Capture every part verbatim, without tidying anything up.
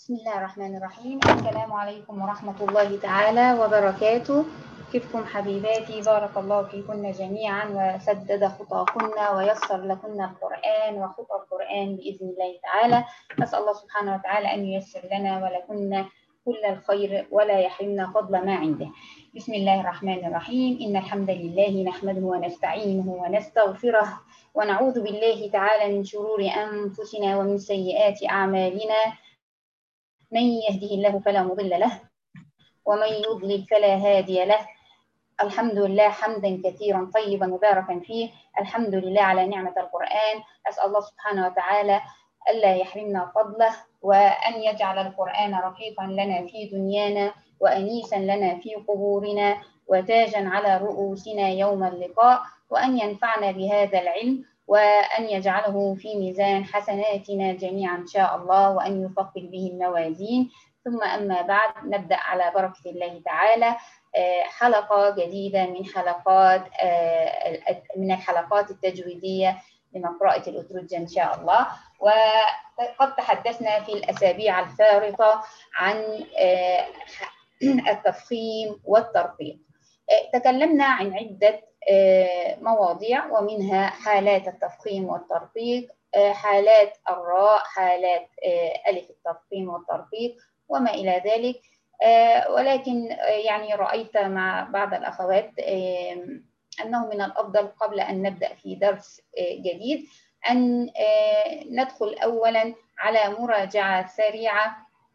بسم الله الرحمن الرحيم. السلام عليكم ورحمة الله تعالى وبركاته. كيفكم حبيباتي؟ بارك الله فيكن جميعا وسدد خطاكن ويسر لكن القرآن وخطى القرآن بإذن الله تعالى. أسأل الله سبحانه وتعالى أن ييسر لنا ولكن كل الخير ولا يحرمنا فضل ما عنده. بسم الله الرحمن الرحيم. إن الحمد لله نحمده ونستعينه ونستغفره ونعوذ بالله تعالى من شرور أنفسنا ومن سيئات أعمالنا. من يهده الله فلا مضل له ومن يضلل فلا هادي له. الحمد لله حمدا كثيرا طيبا مباركا فيه. الحمد لله على نعمة القرآن. أسأل الله سبحانه وتعالى ألا يحرمنا فضله وأن يجعل القرآن رفيقا لنا في دنيانا وأنيسا لنا في قبورنا وتاجا على رؤوسنا يوم اللقاء، وأن ينفعنا بهذا العلم وأن يجعله في ميزان حسناتنا جميعا إن شاء الله، وأن يثقل به الموازين. ثم أما بعد، نبدأ على بركة الله تعالى حلقة جديدة من حلقات من الحلقات التجويدية لمقرأة الأترجة إن شاء الله. وقد تحدثنا في الأسابيع الفارطة عن التفخيم والترقيق. تكلمنا عن عدة مواضيع، ومنها حالات التفخيم والترقيق، حالات الراء، حالات ألف التفخيم والترقيق وما إلى ذلك. ولكن يعني رأيت مع بعض الأخوات أنه من الأفضل قبل أن نبدأ في درس جديد أن ندخل أولا على مراجعة سريعة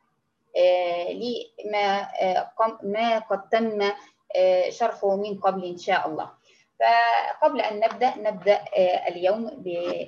لما ما قد تم شرحه من قبل إن شاء الله. فقبل أن نبدأ نبدأ اليوم ب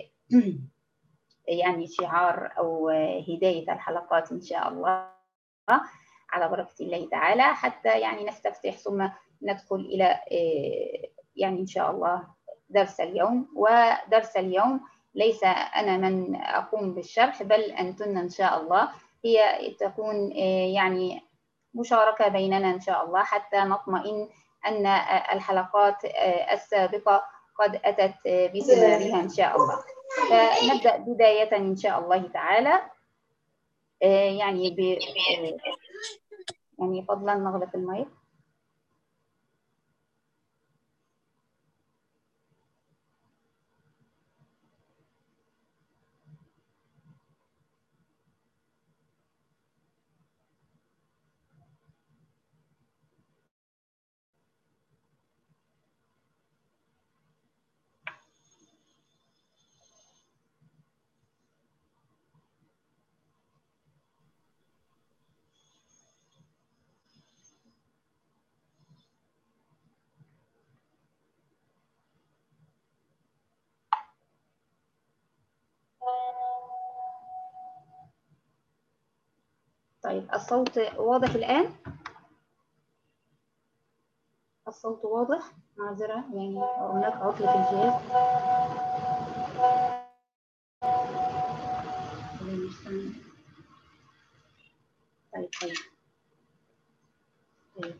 يعني شعار أو هداية الحلقات إن شاء الله على بركة الله تعالى، حتى يعني نستفتح ثم ندخل إلى يعني إن شاء الله درس اليوم. ودرس اليوم ليس أنا من أقوم بالشرح، بل أنتن إن شاء الله. هي تكون يعني مشاركة بيننا إن شاء الله، حتى نطمئن أن الحلقات السابقة قد أتت بثمارها إن شاء الله. فنبدأ بداية إن شاء الله تعالى. يعني ب يعني فضلا نغلق المايك. طيب، الصوت واضح الآن؟ الصوت واضح؟ معذرة، يعني هناك عطلة في الجهاز. طيب طيب طيب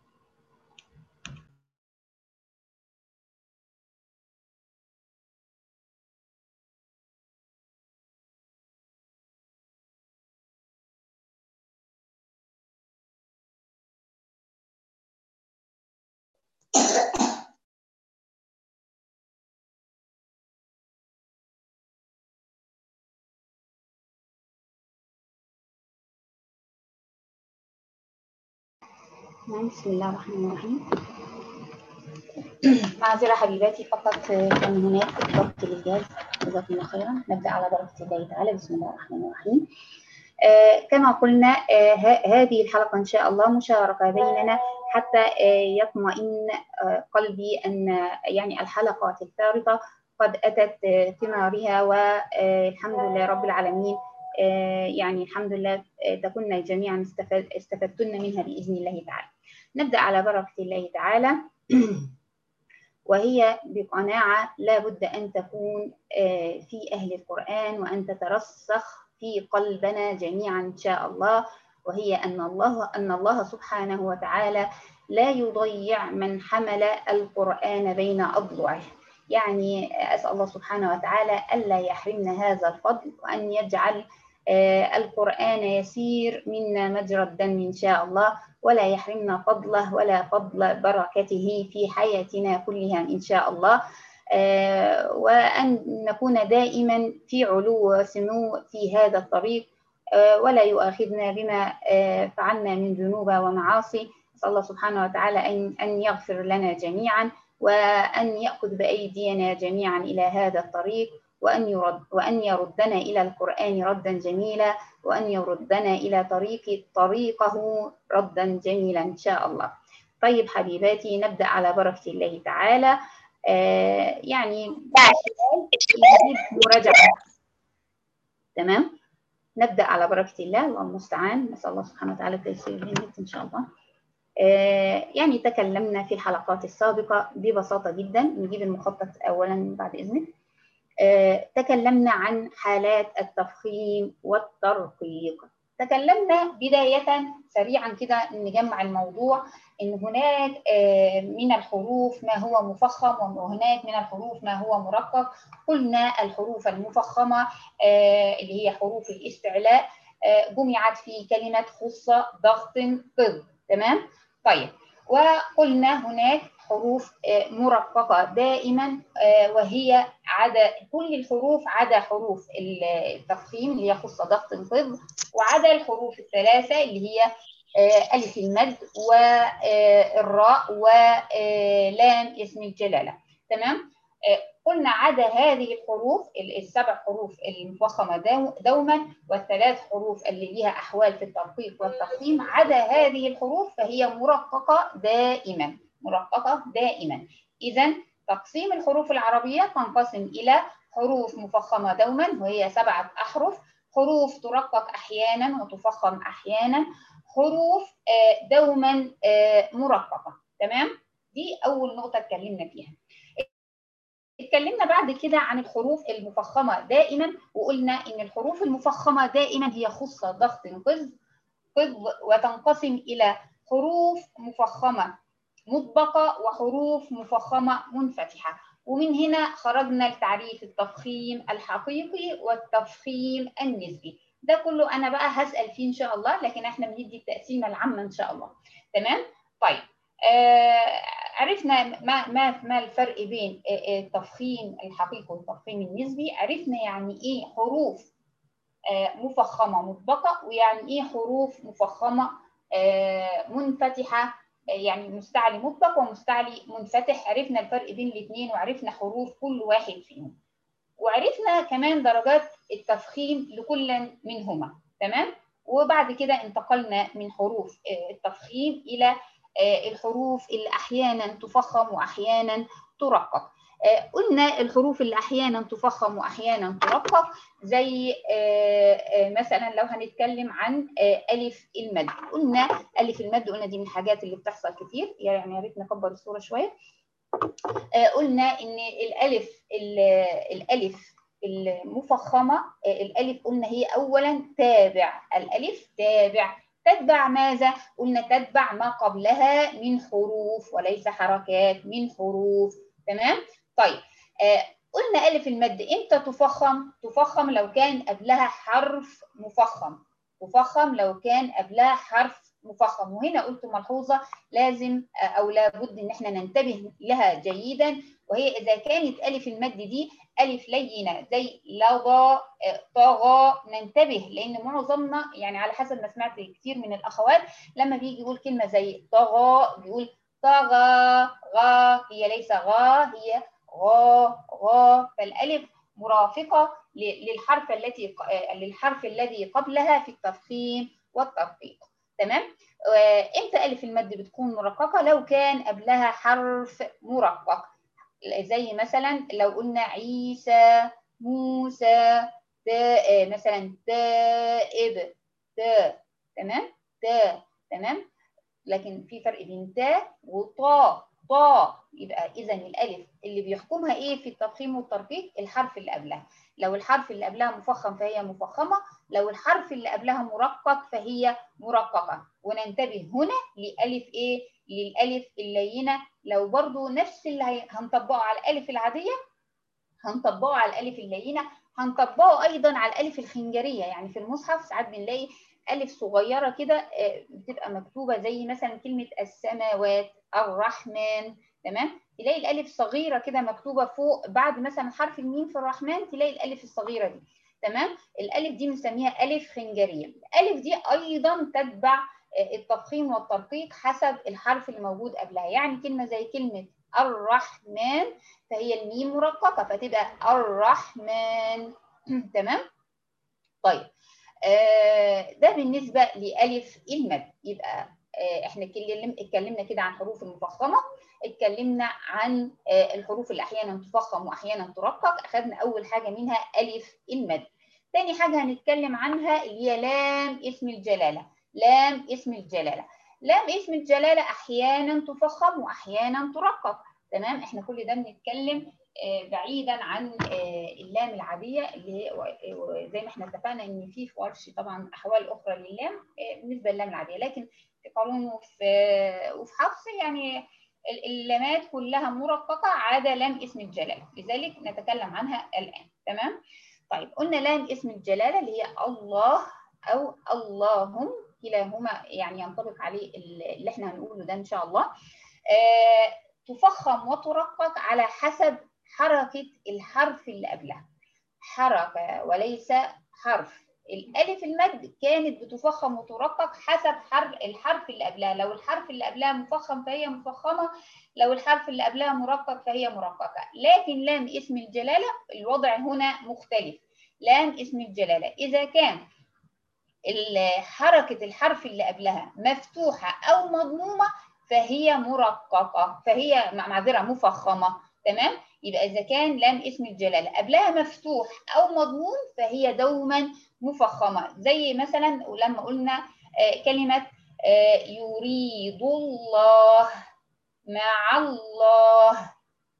بسم الله الرحمن الرحيم. معذرة حبيباتي، فقط كان هناك ضغط للجهاز. جزاكم الله خيرا. نبدأ على بركة الله تعالى. بسم الله الرحمن الرحيم. آه كما قلنا، آه هذه الحلقة إن شاء الله مشاركة بيننا، حتى آه يطمئن آه قلبي أن يعني الحلقات الفارطة قد أتت آه ثمارها، والحمد لله رب العالمين. آه يعني الحمد لله آه تكون جميعا استفد استفدتن منها بإذن الله تعالى. نبدأ على بركة الله تعالى. وهي بقناعة لا بد أن تكون في أهل القرآن وأن تترسخ في قلبنا جميعا إن شاء الله. وهي أن الله أن الله سبحانه وتعالى لا يضيع من حمل القرآن بين أضلعه. يعني أسأل الله سبحانه وتعالى ألا يحرمنا هذا الفضل، وأن يجعل القرآن يسير منا مجرى الدم إن شاء الله، ولا يحرمنا فضله ولا فضل بركته في حياتنا كلها إن شاء الله. وأن نكون دائما في علو وسمو في هذا الطريق، ولا يؤاخذنا بما فعلنا من ذنوب ومعاصي. نسأل الله سبحانه وتعالى أن أن يغفر لنا جميعا، وأن يأخذ بأيدينا جميعا إلى هذا الطريق، وأن يرد وأن يردنا إلى القرآن ردا جميلا، وأن يردنا إلى طريق طريقه ردا جميلا إن شاء الله. طيب حبيباتي، نبدأ على بركة الله تعالى. آه يعني مراجعة. تمام، نبدأ على بركة الله. الله المستعان، نسأل الله سبحانه وتعالى التيسير للنت إن شاء الله. آه يعني تكلمنا في الحلقات السابقة ببساطة جدا. نجيب المخطط أولا بعد إذنك. آه تكلمنا عن حالات التفخيم والترقيق. تكلمنا بداية سريعا كده نجمع الموضوع إن هناك آه من الحروف ما هو مفخم، وهناك من الحروف ما هو مرقق. قلنا الحروف المفخمة آه اللي هي حروف الاستعلاء آه جمعت في كلمة خصة ضغط قض. تمام. طيب، وقلنا هناك حروف مرققة دائما، وهي عدا كل الحروف عدا حروف التفخيم اللي هي خص ضغط قض، وعدا الحروف الثلاثة اللي هي ألف المد والراء ولام اسم الجلالة. تمام. قلنا عدا هذه الحروف السبع حروف المفخمة دوما، والثلاث حروف اللي ليها أحوال في الترقيق والتفخيم، عدا هذه الحروف فهي مرققة دائما، مرققة دائما. إذا تقسيم الحروف العربية تنقسم إلى حروف مفخمة دوما وهي سبعة أحرف، حروف ترقق أحيانا وتفخم أحيانا، حروف دوما مرققة. تمام. دي أول نقطة اتكلمنا فيها. اتكلمنا بعد كده عن الحروف المفخمة دائما، وقلنا إن الحروف المفخمة دائما هي خصة ضغط قض قض، وتنقسم إلى حروف مفخمة مطبقة وحروف مفخمة منفتحة. ومن هنا خرجنا لتعريف التفخيم الحقيقي والتفخيم النسبي. ده كله أنا بقى هسأل فيه إن شاء الله، لكن احنا بندي التقسيمة العامة إن شاء الله. تمام؟ طيب، آه عرفنا ما ما ما الفرق بين التفخيم الحقيقي والتفخيم النسبي. عرفنا يعني إيه حروف آه مفخمة مطبقة، ويعني إيه حروف مفخمة آه منفتحة، يعني مستعلي مطلق ومستعلي منفتح. عرفنا الفرق بين الاثنين، وعرفنا حروف كل واحد فيهم، وعرفنا كمان درجات التفخيم لكل منهما. تمام. وبعد كده انتقلنا من حروف التفخيم إلى الحروف اللي أحيانا تفخم وأحيانا ترقق. قلنا الحروف اللي أحيانا تفخم وأحيانا ترقق زي مثلا لو هنتكلم عن ألف المد. قلنا ألف المد، قلنا دي من الحاجات اللي بتحصل كتير، يعني يا ريت نكبر الصورة شوية. قلنا إن الألف الألف المفخمة، الألف قلنا هي أولا تابع. الألف تابع، تتبع ماذا؟ قلنا تتبع ما قبلها من حروف وليس حركات، من حروف. تمام؟ طيب، آه قلنا ألف المد إمتى تفخم؟ تفخم لو كان قبلها حرف مفخم، تفخم لو كان قبلها حرف مفخم. وهنا قلت ملحوظة لازم أو لابد إن احنا ننتبه لها جيدا، وهي إذا كانت ألف المد دي ألف لينة زي لظى طغى، ننتبه، لأن معظمنا يعني على حسب ما سمعت كتير من الأخوات لما بيجي يقول كلمة زي طغى بيقول طغى غا، هي ليس غا، هي غا غا. فالألف مرافقة للحرف التي للحرف الذي قبلها في التفخيم والترقيق. تمام. امتى ألف المد بتكون مرققة؟ لو كان قبلها حرف مرقق، زي مثلا لو قلنا عيسى، موسى، تا مثلا تائب، تا. تمام، تا. تمام. لكن في فرق بين تا وطا، طا. يبقى اذا الالف اللي بيحكمها ايه في التفخيم والترقيق؟ الحرف اللي قبلها. لو الحرف اللي قبلها مفخم فهي مفخمه، لو الحرف اللي قبلها مرقق فهي مرققه. وننتبه هنا لالف ايه؟ للالف اللينه. لو برضو نفس اللي هنطبقه على الالف العاديه هنطبقه على الالف اللينه، هنطبقه ايضا على الالف الخنجريه. يعني في المصحف ساعات بنلاقي الف صغيره كده بتبقى مكتوبه زي مثلا كلمه السماوات، الرحمن، تمام، تلاقي الالف صغيره كده مكتوبه فوق بعد مثلا حرف الميم في الرحمن، تلاقي الالف الصغيره دي، تمام. الالف دي بنسميها الف خنجريه. الالف دي ايضا تتبع التفخيم والترقيق حسب الحرف اللي موجود قبلها. يعني كلمه زي كلمه الرحمن فهي الميم مرققه فتبقى الرحمن، تمام. طيب آه ده بالنسبه لالف المد. يبقى آه احنا اتكلمنا كده عن حروف المفخمه، اتكلمنا عن آه الحروف اللي احيانا تفخم واحيانا ترقق. اخذنا اول حاجه منها الف المد. ثاني حاجه هنتكلم عنها اللي هي لام اسم الجلاله. لام اسم الجلاله لام اسم الجلاله احيانا تفخم واحيانا ترقق، تمام. احنا كل ده بنتكلم بعيدا عن اللام العاديه اللي زي ما احنا اتفقنا ان في في ورش طبعا احوال اخرى لللام بالنسبه للام العاديه، لكن في قانون وفي وفي حفص يعني اللامات كلها مرققه عدا لام اسم الجلاله، لذلك نتكلم عنها الان، تمام. طيب قلنا لام اسم الجلاله اللي هي الله او اللهم، كلاهما يعني ينطبق عليه اللي احنا هنقوله ده ان شاء الله. آه تفخم وترقق على حسب حركة الحرف اللي قبلها، حركة وليس حرف. الألف المد كانت بتفخم وترقق حسب حرف الحرف اللي قبلها. لو الحرف اللي قبلها مفخم فهي مفخمة، لو الحرف اللي قبلها مرقق فهي مرققة. لكن لام اسم الجلالة الوضع هنا مختلف. لام اسم الجلالة إذا كان حركة الحرف اللي قبلها مفتوحة أو مضمومة فهي مرققة، فهي معذرة مفخمة، تمام. يبقى إذا كان لام اسم الجلالة قبلها مفتوح أو مضموم فهي دوما مفخمة. زي مثلا ولما قلنا كلمة يريد الله، مع الله،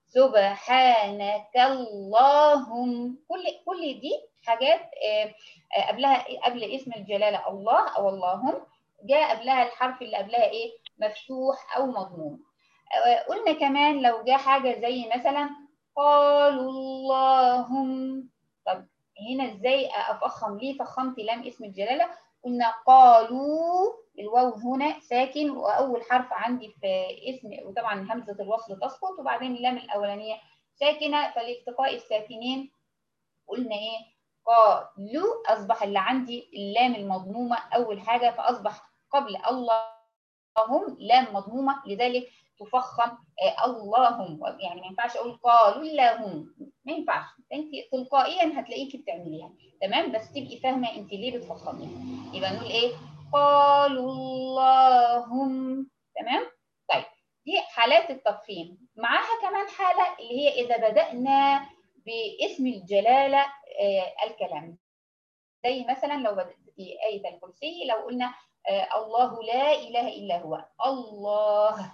سبحانك اللهم، كل كل دي حاجات قبلها قبل اسم الجلاله الله او اللهم جاء قبلها الحرف اللي قبلها ايه مفتوح او مضموم. قلنا كمان لو جاء حاجه زي مثلا قالوا اللهم، طب هنا ازاي افخم؟ ليه فخمت لام اسم الجلاله؟ قلنا قالوا، الواو هنا ساكن واول حرف عندي في اسم، وطبعا همزه الوصل تسقط، وبعدين اللام الاولانيه ساكنه، فالالتقاء الساكنين قلنا ايه قالوا، اصبح اللي عندي اللام المضمومه اول حاجه، فاصبح قبل اللهم لام مضمومه، لذلك تفخم آه اللهم. يعني ما ينفعش اقول قالوا اللهم، ما ينفعش، انت تلقائيا هتلاقيكي بتعمليها، تمام، بس تبقي فاهمه انت ليه بتفخميها. يبقى نقول ايه قالوا اللهم، تمام. طيب دي حالات التفخيم. معاها كمان حاله اللي هي اذا بدانا باسم الجلاله آه الكلام، زي مثلا لو بدأت في آية الكرسي لو قلنا آه الله لا إله إلا هو الله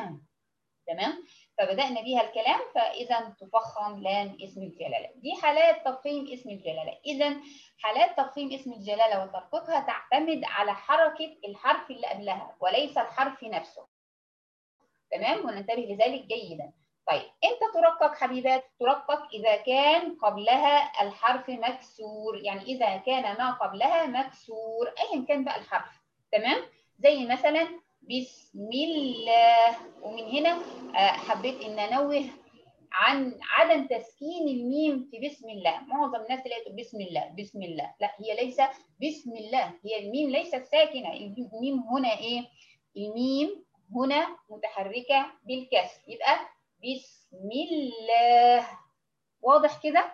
تمام، فبدأنا بيها الكلام، فإذا تفخم لام اسم الجلالة. دي حالات تفخيم اسم الجلالة. إذا حالات تفخيم اسم الجلالة وترقيقها تعتمد على حركة الحرف اللي قبلها وليس الحرف نفسه، تمام، وننتبه لذلك جيدا. طيب امتى ترقق حبيبات؟ ترقق اذا كان قبلها الحرف مكسور، يعني اذا كان ما قبلها مكسور ايا كان بقى الحرف، تمام. زي مثلا بسم الله، ومن هنا حبيت ان انوه عن عدم تسكين الميم في بسم الله. معظم الناس تلاقي بسم الله بسم الله، لا هي ليس بسم الله، هي الميم ليست ساكنه، الميم هنا ايه؟ الميم هنا متحركه بالكسر، يبقى بسم الله. واضح كده؟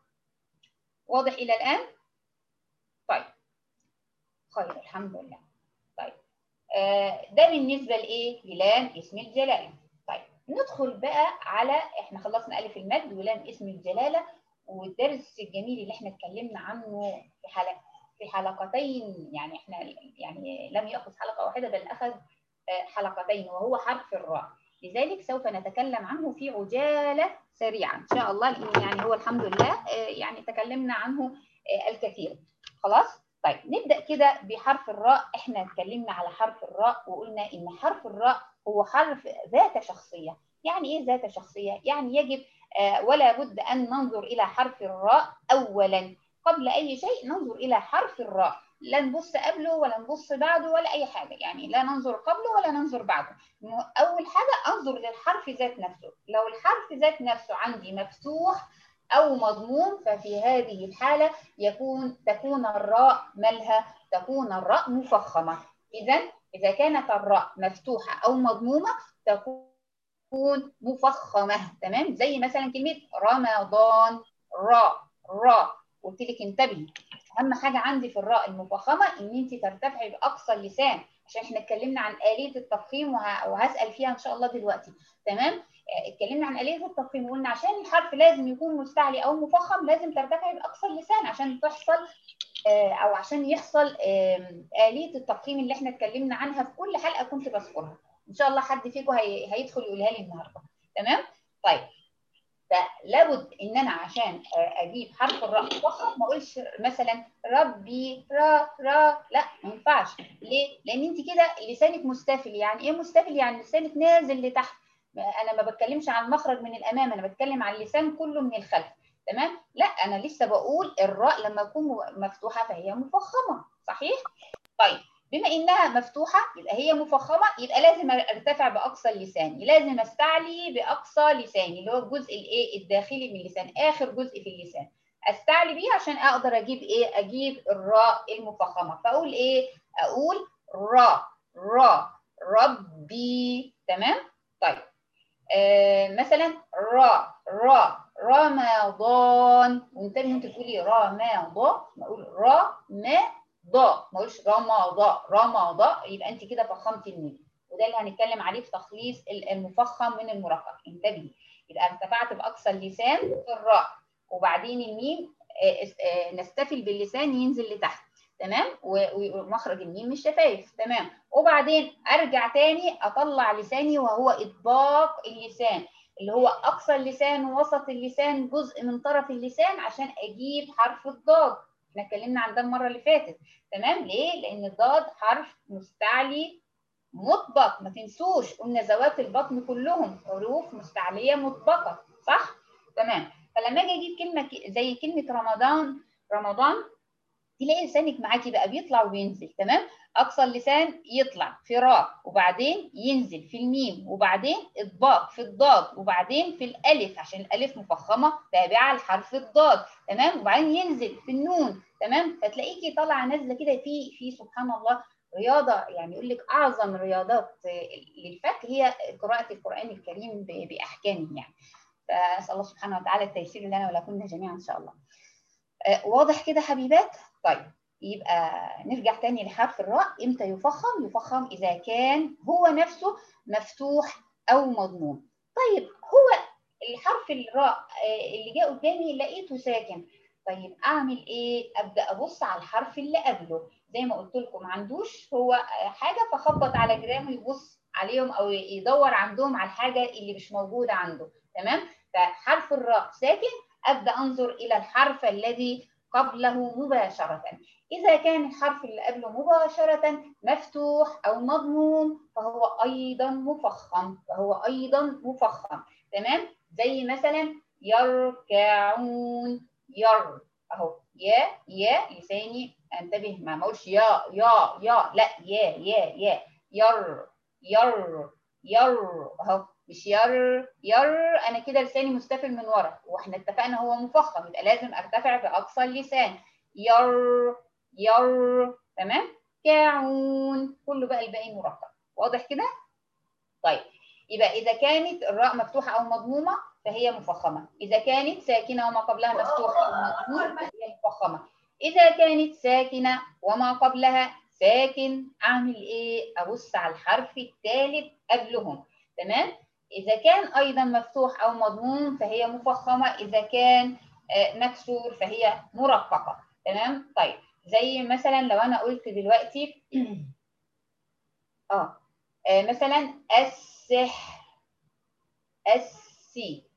واضح الى الان؟ طيب خير الحمد لله. طيب آه ده بالنسبه لايه؟ للام اسم الجلاله. طيب ندخل بقى على، احنا خلصنا الف المد ولام اسم الجلاله، والدرس الجميل اللي احنا اتكلمنا عنه في حلقه في حلقتين، يعني احنا يعني لم ياخذ حلقه واحده بل اخذ حلقتين، وهو حرف الراء، لذلك سوف نتكلم عنه في عجاله سريعه ان شاء الله، لان يعني هو الحمد لله يعني تكلمنا عنه الكثير. خلاص. طيب نبدأ كده بحرف الراء. احنا اتكلمنا على حرف الراء وقلنا ان حرف الراء هو حرف ذات شخصية. يعني ايه ذات شخصية؟ يعني يجب آه ولا بد أن ننظر إلى حرف الراء أولا، قبل أي شيء ننظر إلى حرف الراء، لا نبص قبله ولا نبص بعده ولا أي حاجة، يعني لا ننظر قبله ولا ننظر بعده. أول حاجة أنظر للحرف ذات نفسه، لو الحرف ذات نفسه عندي مفتوح أو مضموم ففي هذه الحالة يكون تكون الراء مالها؟ تكون الراء مفخمة. إذا إذا كانت الراء مفتوحة أو مضمومة تكون مفخمة. تمام؟ زي مثلا كلمة رمضان، راء راء، قلت لك انتبهي، أهم حاجة عندي في الراء المفخمة إن أنت ترتفعي بأقصى اللسان، عشان احنا اتكلمنا عن آلية التفخيم وه... وهسأل فيها إن شاء الله دلوقتي. تمام؟ اتكلمنا عن آلية التفخيم وقلنا عشان الحرف لازم يكون مستعلي أو مفخم لازم ترتفعي بأقصى اللسان عشان تحصل أو عشان يحصل آلية التفخيم اللي احنا اتكلمنا عنها في كل حلقة كنت بذكرها. إن شاء الله حد فيكم هي... هيدخل يقولها لي النهارده. تمام؟ طيب، فلابد ان انا عشان اجيب حرف الراء مفخم ما اقولش مثلا ربي را را، لا ما ينفعش. ليه؟ لان انت كده لسانك مستفل. يعني ايه مستفل؟ يعني لسانك نازل لتحت. انا ما بتكلمش عن المخرج من الامام، انا بتكلم عن اللسان كله من الخلف. تمام؟ لا انا لسه بقول الراء لما تكون مفتوحه فهي مفخمه. صحيح؟ طيب، بما انها مفتوحه يبقى هي مفخمه، يبقى لازم ارتفع باقصى اللسان، لازم استعلي باقصى لساني اللي هو الجزء الايه الداخلي من اللسان، اخر جزء في اللسان استعلي بيه عشان اقدر اجيب ايه؟ اجيب الراء المفخمه. فاقول ايه؟ اقول را را ربي. تمام؟ طيب، آه مثلا را را رمضان، وانتبهي انت تقولي رمضان، بقول را ما ضاء، ما اقولش رمضاء رمضاء، يبقى انت كده فخمتي الميم، وده اللي هنتكلم عليه في تخليص المفخم من المرقق. انتبهي، يبقى ارتفعت باقصى اللسان في الراء، وبعدين الميم نستفل باللسان ينزل لتحت. تمام؟ ومخرج الميم من الشفايف. تمام؟ وبعدين ارجع تاني اطلع لساني وهو اطباق اللسان اللي هو اقصى اللسان ووسط اللسان جزء من طرف اللسان عشان اجيب حرف الضاد. احنا اتكلمنا عن ده المره اللي فاتت. تمام؟ ليه؟ لان الضاد حرف مستعلي مطبق، ما تنسوش قلنا ذوات البطن كلهم حروف مستعليه مطبقه. صح؟ تمام. فلما اجي اجيب كلمه زي كلمه رمضان، رمضان تلاقي لسانك معاكي بقى بيطلع وبينزل. تمام؟ اقصى اللسان يطلع في راء، وبعدين ينزل في الميم، وبعدين اطباق في الضاد، وبعدين في الالف عشان الالف مفخمه تابعه لحرف الضاد. تمام؟ وبعدين ينزل في النون. تمام؟ فتلاقيكي طالعه نازله كده في في سبحان الله رياضه. يعني يقول لك اعظم رياضات للفك هي قراءه القران الكريم باحكامه يعني. فاسال الله سبحانه وتعالى التيسير لنا ولكم جميعا ان شاء الله. آه واضح كده حبيبات؟ طيب، يبقى نرجع تاني لحرف الراء. امتى يفخم؟ يفخم اذا كان هو نفسه مفتوح او مضموم. طيب، هو الحرف الراء اللي جاء قدامي لقيته ساكن، طيب اعمل ايه؟ ابدا ابص على الحرف اللي قبله. زي ما قلت لكم ما عندوش هو حاجه فخبط على جيرانه يبص عليهم او يدور عندهم على الحاجه اللي مش موجوده عنده. تمام؟ فحرف الراء ساكن، ابدا انظر الى الحرف الذي قبله مباشرة. إذا كان الحرف اللي قبله مباشرة مفتوح أو مضموم فهو أيضا مفخم، فهو أيضا مفخم. تمام؟ زي مثلا يركعون، ير أهو يا يا لساني انتبه ما اقولش يا يا يا، لا يا يا يا ير ير ير أهو، مش ير ير، انا كده لساني مستفل من ورا، واحنا اتفقنا هو مفخم يبقى لازم ارتفع باقصى اللسان. ير ير. تمام؟ كاعون، كله بقى الباقي مرقق. واضح كده؟ طيب، يبقى اذا كانت الراء مفتوحه او مضمومه فهي مفخمه، اذا كانت ساكنه وما قبلها مفتوح او مضموم فهي مفخمه، اذا كانت ساكنه وما قبلها ساكن اعمل ايه؟ ابص على الحرف الثالث قبلهم. تمام؟ إذا كان أيضا مفتوح أو مضموم فهي مفخمة، إذا كان مكسور فهي مرققة. تمام؟ طيب، زي مثلا لو أنا قلت دلوقتي آه مثلا السح، السي،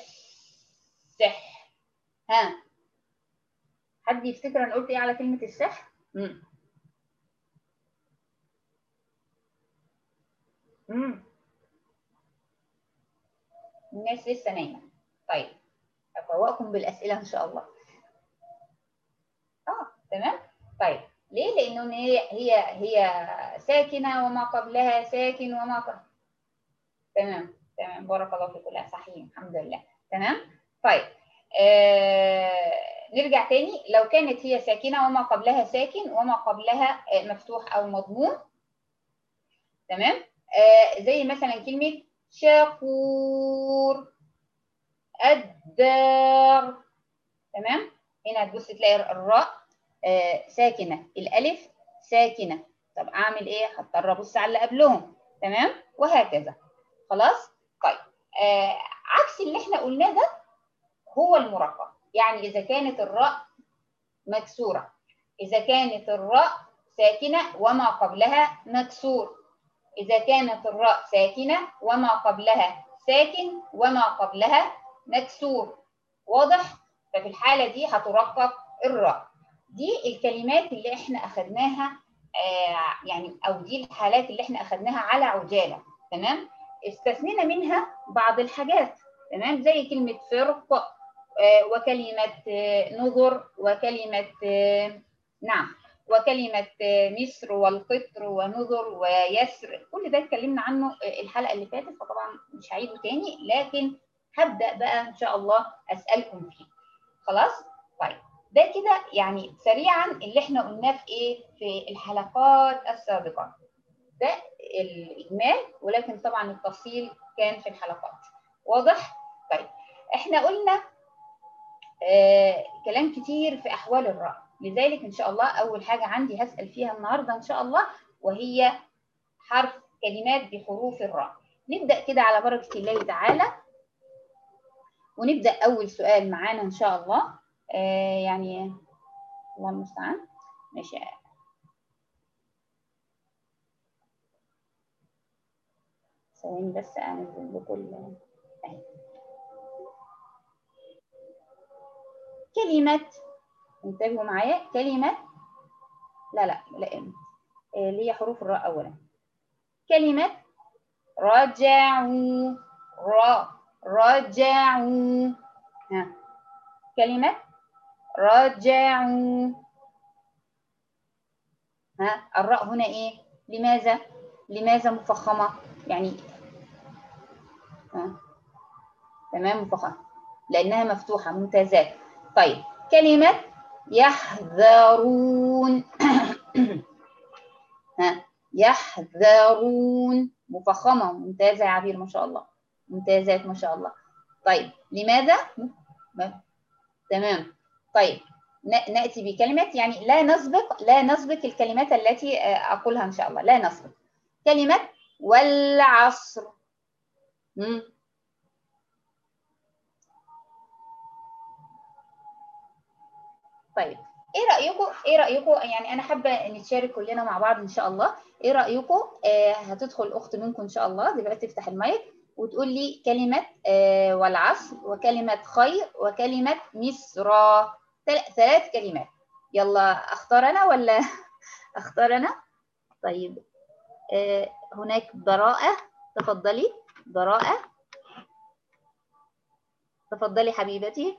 السح. ها، حد يفتكر أنا قلت إيه على كلمة السح؟ امم امم الناس لسه نايمة. طيب، افوقكم بالاسئله ان شاء الله. اه تمام. طيب ليه؟ لانه هي هي هي ساكنه وما قبلها ساكن وما قبلها. تمام تمام، بارك الله فيكم. لا صحيح الحمد لله. تمام. طيب آه نرجع تاني. لو كانت هي ساكنه وما قبلها ساكن وما قبلها مفتوح او مضموم، تمام، آه زي مثلا كلمه شكور، الدار. تمام. هنا هتبص تلاقي الراء آه ساكنه، الالف ساكنه. طب اعمل ايه؟ هضطر ابص على اللي قبلهم. تمام، وهكذا. خلاص. طيب آه عكس اللي احنا قلناه ده هو المرقق. يعني اذا كانت الراء مكسوره، اذا كانت الراء ساكنه وما قبلها مكسور، اذا كانت الراء ساكنه وما قبلها ساكن وما قبلها مكسور. واضح؟ ففي الحاله دي هترقق الراء. دي الكلمات اللي احنا اخذناها آه يعني، او دي الحالات اللي احنا اخذناها على عجاله. تمام. استثنينا منها بعض الحاجات. تمام، زي كلمه فرق آه وكلمه آه نذر وكلمه آه نعم وكلمه آه مصر والقطر ونذر ويسر. كل ده اتكلمنا عنه الحلقه اللي فاتت، فطبعا مش هعيده تاني، لكن هبدا بقى ان شاء الله اسالكم فيه. خلاص. طيب ده كده يعني سريعا اللي احنا قلناه في ايه في الحلقات السابقه. ده الاجمال، ولكن طبعا التفصيل كان في الحلقات. واضح؟ طيب احنا قلنا آه كلام كتير في احوال الراء، لذلك ان شاء الله اول حاجه عندي هسال فيها النهارده ان شاء الله وهي حرف كلمات بحروف الراء. نبدا كده على بركه الله تعالى، ونبدا اول سؤال معانا ان شاء الله. آه يعني الله المستعان. ماشي، ثواني بس انزل لكم اهي كلمة. انتبهوا معايا. كلمة لا لا لا اللي هي حروف الراء اولا. كلمة رجعوا، را رجعوا. ها كلمة رجعوا. ها الراء هنا ايه؟ لماذا؟ لماذا مفخمة؟ يعني ها تمام مفخمة لأنها مفتوحة. ممتازات. طيب كلمة يحذرون ها يحذرون مفخمة. ممتازة يا عبير ما شاء الله. ممتازات ما شاء الله. طيب لماذا؟ تمام. طيب نأتي بكلمة، يعني لا نسبق لا نسبق الكلمات التي أقولها إن شاء الله. لا نسبق. كلمة والعصر. مم. طيب ايه رايكم ايه رايكم يعني انا حابه نتشارك كلنا مع بعض ان شاء الله. ايه رايكم؟ آه هتدخل اخت منكم ان شاء الله دلوقتي تفتح المايك وتقول لي كلمه آه والعصر وكلمه خير وكلمه مصر. ثلاث كلمات. يلا اختار انا ولا اختار انا؟ طيب آه هناك براءه. تفضلي براءه. تفضلي حبيبتي.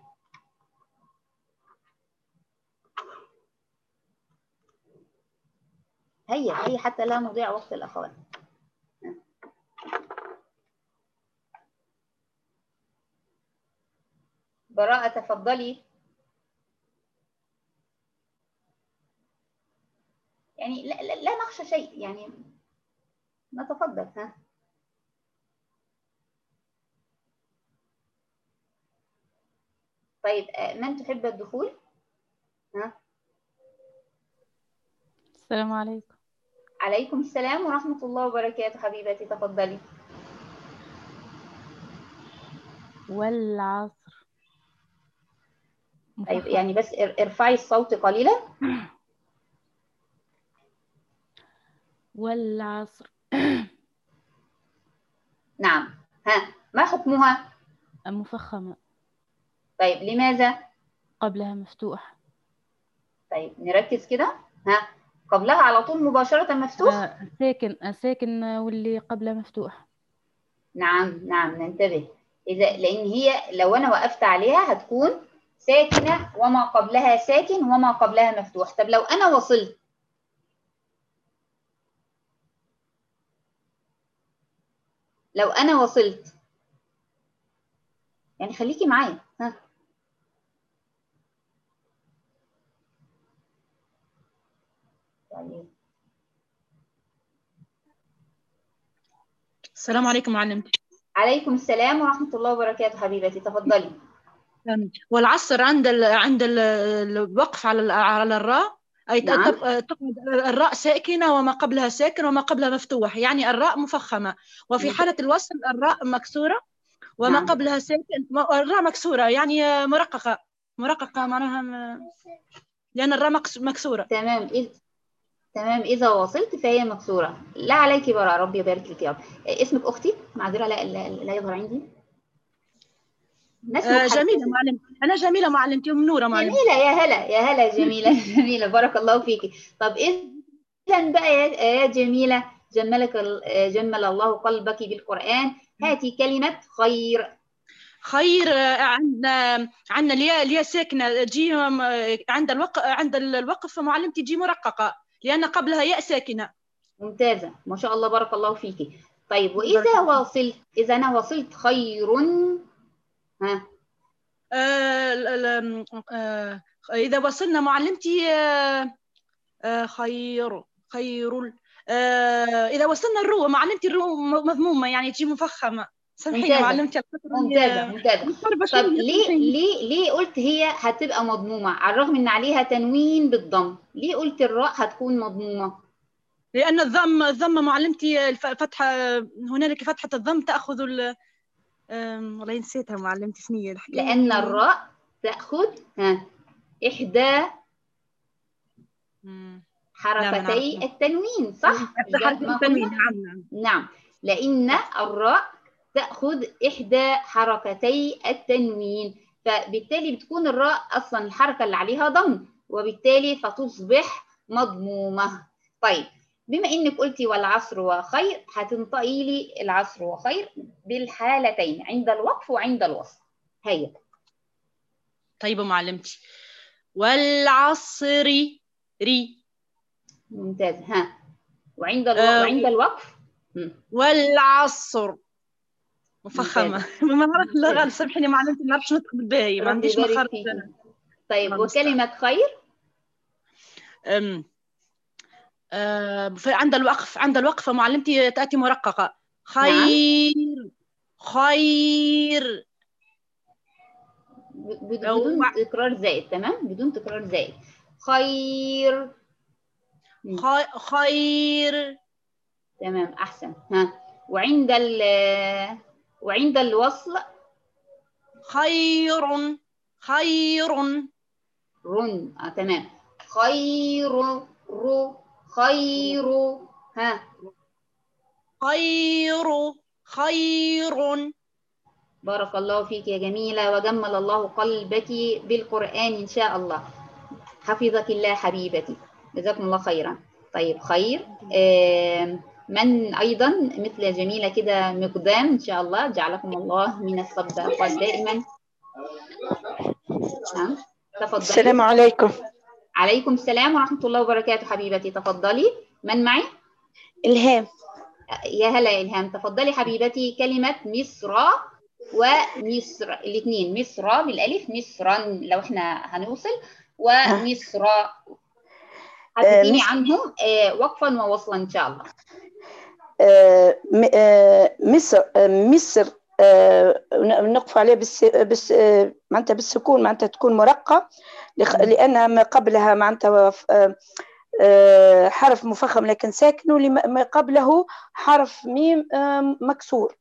هيا هيا حتى لا نضيع وقت الأخوات. براءة تفضلي. يعني لا, لا, لا نخشى شيء يعني. نتفضل. ها طيب من تحب الدخول؟ ها السلام عليكم. عليكم السلام ورحمة الله وبركاته. حبيبتي تفضلي. والعصر. طيب مفخم. يعني بس ارفعي الصوت قليلا. والعصر. نعم. ها ما حكمها؟ مفخمة. طيب لماذا؟ قبلها مفتوح. طيب نركز كده. ها قبلها على طول مباشرة مفتوح. ساكن ساكن واللي قبلها مفتوح. نعم نعم ننتبه. إذا لأن هي لو أنا وقفت عليها هتكون ساكنة وما قبلها ساكن وما قبلها مفتوح. طب لو أنا وصلت، لو أنا وصلت يعني خليكي معايا. ها طيب. السلام عليكم معلمتي. عليكم السلام ورحمة الله وبركاته حبيبتي، تفضلي. والعصر عند ال عند ال الوقف على على الراء، أي نعم. تقعد الراء ساكنة وما قبلها ساكن وما قبلها مفتوح، يعني الراء مفخمة. وفي حالة الوصل الراء مكسورة وما نعم. قبلها ساكن، الراء مكسورة يعني مرققة. مرققة معناها م... لأن الراء مكسورة. تمام. إذ تمام إذا وصلت فهي مكسورة. لا عليك براء، ربي يبارك لك يا رب. اسمك أختي؟ معذرة، لا, لا, لا يظهر عندي. آه جميلة معلم، أنا جميلة معلمتي، أم نورة معلمتي. جميلة، يا هلا يا هلا، جميلة جميلة، بارك الله فيكي. طب إذا بقى يا جميلة، جملك جمل الله قلبك بالقرآن، هاتي كلمة خير. خير عندنا عندنا الياء الياء ساكنة تجي عند الوقف، عند الوقف معلمتي تجي مرققة لأن قبلها ياء ساكنة. ممتازة، ما شاء الله، بارك الله فيكي. طيب وإذا وصلت، إذا أنا وصلت خير، ها آه آه إذا وصلنا معلمتي آه آه خير خير آه إذا وصلنا الرو معلمتي، الرو مذمومة يعني تجي مفخمة. سامحيني معلمتي. ممتازة ممتازة. طب ليه ليه ليه قلت هي هتبقى مضمومة على الرغم إن عليها تنوين بالضم؟ ليه قلت الراء هتكون مضمومة؟ لأن الضم الضم معلمتي الفتحة، هنالك فتحة الضم تأخذ ال والله نسيتها معلمتي شنو الحكاية. لأن الراء تأخذ ها إحدى حركتي التنوين، صح؟ التنوين. نعم نعم، لأن الراء تأخذ إحدى حركتي التنوين، فبالتالي بتكون الراء أصلا الحركة اللي عليها ضم، وبالتالي فتصبح مضمومة. طيب بما إنك قلتي والعصر وخير، هتنطقي لي العصر وخير بالحالتين، عند الوقف وعند الوصل. هيا. طيب معلمتي، والعصر ري. ممتاز. ها وعند الو... آه وعند الوقف والعصر مفخمة. ما نعرف لا سامحيني معلمتي، ما نعرفش نطق بالباهي، ما عنديش مخرج. طيب وكلمة خير؟ أم أه عند الوقف، عند الوقف معلمتي تأتي مرققة. خير. نعم. خير بدون تكرار زائد. تمام، بدون تكرار زائد. خير. خي... خير. تمام، أحسن. ها وعند ال وعند الوصل خير. خير. رن. آه تمام. خير. رو. خير. ها خير. خير. بارك الله فيك يا جميلة، وجمل الله قلبك بالقرآن إن شاء الله. حفظك الله حبيبتي، جزاكم الله خيرا. طيب خير. آه من أيضا مثل جميلة كده مقدام إن شاء الله، جعلكم الله من الصداقات دائما. نعم تفضلي. السلام عليكم. عليكم السلام ورحمة الله وبركاته حبيبتي، تفضلي. من معي؟ إلهام. يا هلا يا إلهام، تفضلي حبيبتي. كلمة مصر ومصر الاثنين، مصر بالالف، مصرا لو احنا هنوصل، ومصر حدثيني آه عنهم آه وقفا ووصلا ان شاء الله. آه آه مصر آه مصر آه نقف عليه بس بس آه معناتها بالسكون، معناتها تكون مرقة لأنها ما قبلها معناتها آه آه حرف مفخم لكن ساكن، ولما قبله حرف ميم آه مكسور.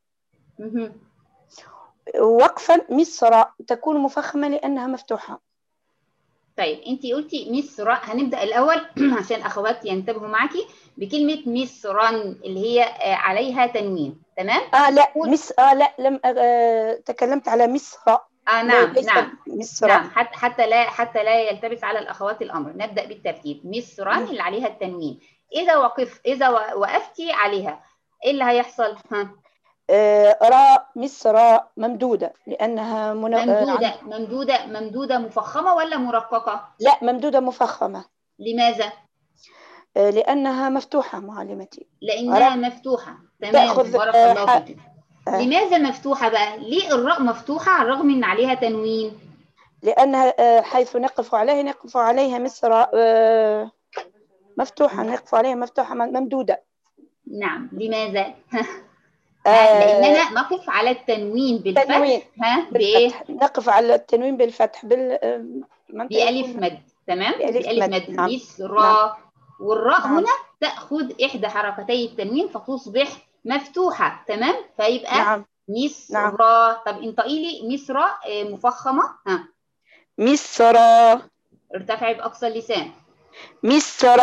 وقفا مصر تكون مفخمة لأنها مفتوحة. طيب انت قلتي مصر، هنبدأ الأول عشان أخواتي ينتبهوا معاكي بكلمة مصرا اللي هي عليها تنوين. تمام؟ اه لا مصر آه لا لم آه تكلمت على مصر. اه نعم نعم مصر. نعم حتى حتى لا حتى لا يلتبس على الأخوات الأمر، نبدأ بالترتيب. مصرا اللي عليها التنوين، إذا وقف إذا وقفتي عليها إيه اللي هيحصل؟ ها آه، راء مصر ممدودة لأنها من... آه، ممدودة عن- ممدودة ممدودة مفخمة ولا مرققة؟ لا ممدودة مفخمة. لماذا؟ آه، لأنها مفتوحة معلمتي. لأنها راء مفتوحة. تمام، تأخذ بارك آه، الله ح... فيك. آه، لماذا مفتوحة بقى؟ ليه الراء مفتوحة على الرغم إن عليها تنوين؟ لأنها آه، حيث نقف عليه نقف عليها مصر آه، مفتوحة، نقف عليها مفتوحة ممدودة. نعم، لماذا؟ ها، آه، لأننا نقف على التنوين تنوين بالفتح. ها، بإيه؟ بالفتح، نقف على التنوين بالفتح بال آه، معناتها بألف يكون مد. تمام، بألف بألف مد. مد. نعم مصر. نعم والراء نعم هنا تأخذ إحدى حركتي التنوين فتصبح مفتوحة. تمام، فيبقى نعم مصر. نعم. طب انطقي لي مصر آه، مفخمة. ها، مصر ارتفعي بأقصى اللسان. مصر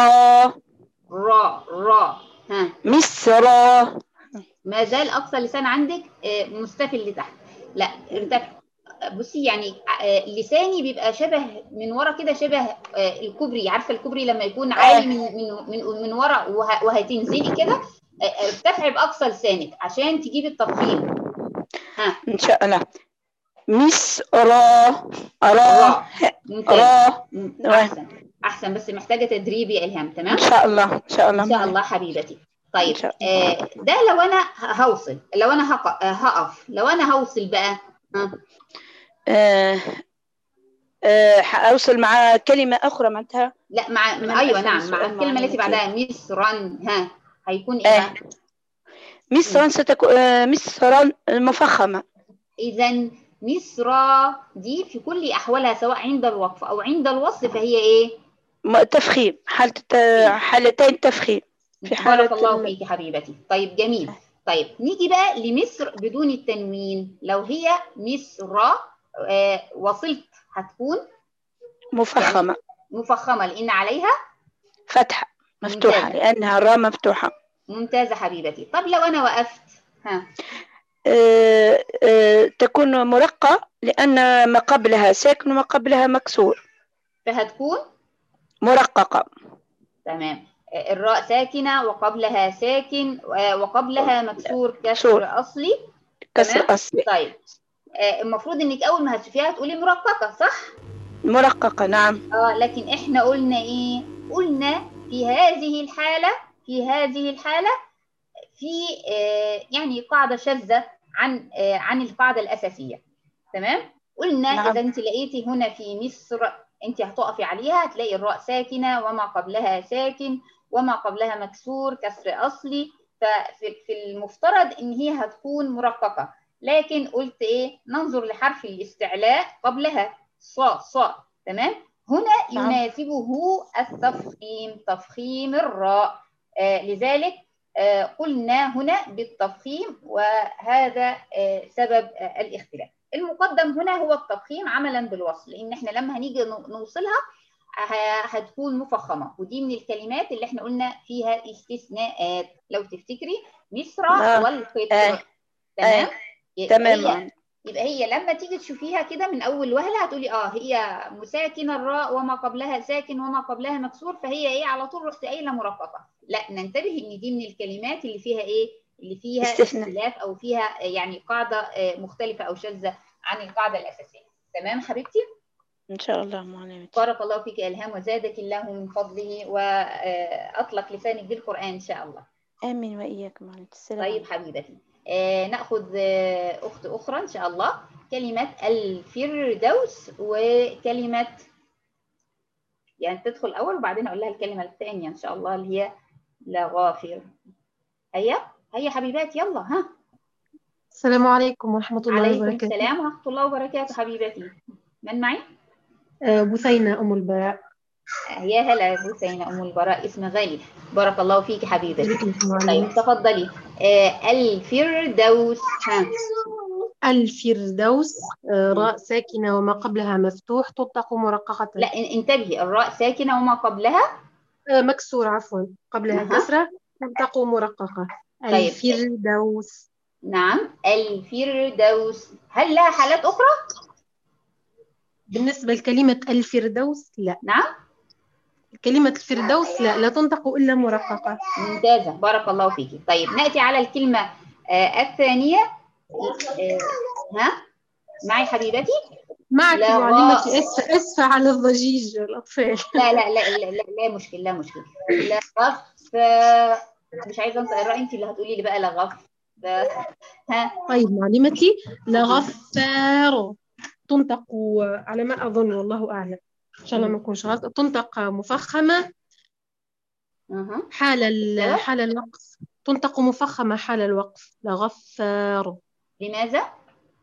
را را. ها، مصر. ما زال أقصى اللسان عندك آه، مستفل لتحت. لا، ارتفع. بصي يعني آه، لساني بيبقى شبه من ورا كده، شبه آه، الكوبري. عارفه الكوبري لما يكون عالي آه. من من من, من ورا وه- وهتنزلي كده. آه، ارتفعي باقصى لسانك عشان تجيبي التفخيم. ها، إن شاء الله. مصر را را. ممتاز. را. م- احسن احسن، بس محتاجه تدريب يا الهام. إن تمام، شاء الله إن شاء الله ان شاء معلم. الله حبيبتي. إن طيب شاء الله. آه، ده لو انا ه- هوصل، لو انا هق- آه، هقف، لو انا هوصل بقى. ها، آه آه حأوصل مع كلمة أخرى معناتها لا مع من ايوه الأسهل نعم، مع السؤال الكلمه التي معلمتي. بعدها مصرا. ها، هيكون ايه آه بقى؟ مصرا ستكون آه مصرا مفخمة. اذا مصر دي في كل احوالها سواء عند الوقف او عند الوصل فهي ايه؟ م- تفخيم، حالة الت- حالتين تفخيم في بارك حالة الله ال... فيك حبيبتي. طيب جميل. طيب نيجي بقى لمصر بدون التنوين. لو هي مصر آه وصلت هتكون يعني مفخمة مفخمه لان عليها فتحة مفتوحة ممتازه. لأنها الراء مفتوحة. ممتازه حبيبتي. طب لو انا وقفت. ها، آه آه تكون مرقة لأن ما قبلها ساكن وما قبلها مكسور. فهتكون مرققة. تمام. آه، الراء ساكنه وقبلها ساكن آه، وقبلها مكسور مكسور كسر اصلي. كسر تمام. أصلي. طيب آه، المفروض انك اول ما هتشوفيها هتقولي مرققه، صح؟ مرققة نعم. اه، لكن احنا قلنا ايه؟ قلنا في هذه الحاله، في هذه الحاله في آه يعني قاعده شاذه عن آه عن القاعده الاساسيه. تمام. قلنا نعم اذا انت لقيتي هنا في مصر، انت هتقفي عليها هتلاقي الراء ساكنه وما قبلها ساكن وما قبلها مكسور كسر اصلي. ففي في المفترض ان هي هتكون مرققه. لكن قلت ايه؟ ننظر لحرف الاستعلاء قبلها صا صا. تمام. هنا نعم يناسبه التفخيم، تفخيم الراء. آه لذلك آه قلنا هنا بالتفخيم، وهذا آه سبب آه الاختلاف. المقدم هنا هو التفخيم عملا بالوصل، لان احنا لما هنيجي نوصلها هتكون مفخمه، ودي من الكلمات اللي احنا قلنا فيها استثناءات لو تفتكري. مصر آه. والقطر. آه. تمام. آه. يبقى تمام. هي يبقى هي لما تيجي تشوفيها كده من اول وهله هتقولي اه هي مساكنه الراء وما قبلها ساكن وما قبلها مكسور، فهي ايه؟ على طول رحت قايله مرققه. لا، ننتبه ان دي من الكلمات اللي فيها ايه؟ اللي فيها استثناء. اختلاف او فيها يعني قاعده مختلفه او شاذه عن القاعده الاساسيه. تمام حبيبتي؟ إن شاء الله معلمتي. بارك الله فيك يا إلهام، وزادك الله من فضله وأطلق لسانك بالقرآن إن شاء الله. آمين وإياكم معلمتي. السلام طيب عليكم. حبيبتي، آه نأخذ آه أخت أخرى إن شاء الله. كلمة الفردوس وكلمة يعني تدخل أول وبعدين أقول لها الكلمة الثانية إن شاء الله اللي هي لغافر. هيا هيا حبيبات يلا. ها، السلام عليكم ورحمة الله عليكم وبركاته. السلام ورحمة الله وبركاته حبيبتي. من معي؟ آه، بثينة أم البراء. يا هلا بثينة أم البراء، اسم غالي. بارك الله فيك حبيبتي. طيب معلمتي. تفضلي. آه الفردوس. ها، الفردوس آه، راء ساكنة وما قبلها مفتوح تطلق مرققة. لا انتبهي، الراء ساكنة وما قبلها آه، مكسور عفوا، قبلها أها. كسرة تطلق مرققة. طيب. الفردوس. نعم الفردوس. هل لها حالات أخرى؟ بالنسبة لكلمة الفردوس لا. نعم. كلمة الفردوس لا لا تنطق إلا مرققة. ممتازة، بارك الله فيكي. طيب نأتي على الكلمة آه الثانية آه ها معي حبيبتي؟ معك لا معلمتي. غا اسفة اسفة على الضجيج الأطفال. لا لا لا لا, لا, لا مشكلة لا مشكلة لا غف مش عايزة انطق الراء، انت اللي هتقولي لي بقى لا غف ها. طيب معلمتي، لغفار تنطق على ما أظن والله أعلم إن شاء الله ما نكونش غلط، تنطق مفخمة أها. حال ال- السبب؟ حال الوقف، تنطق مفخمة حال الوقف لغفار. لماذا؟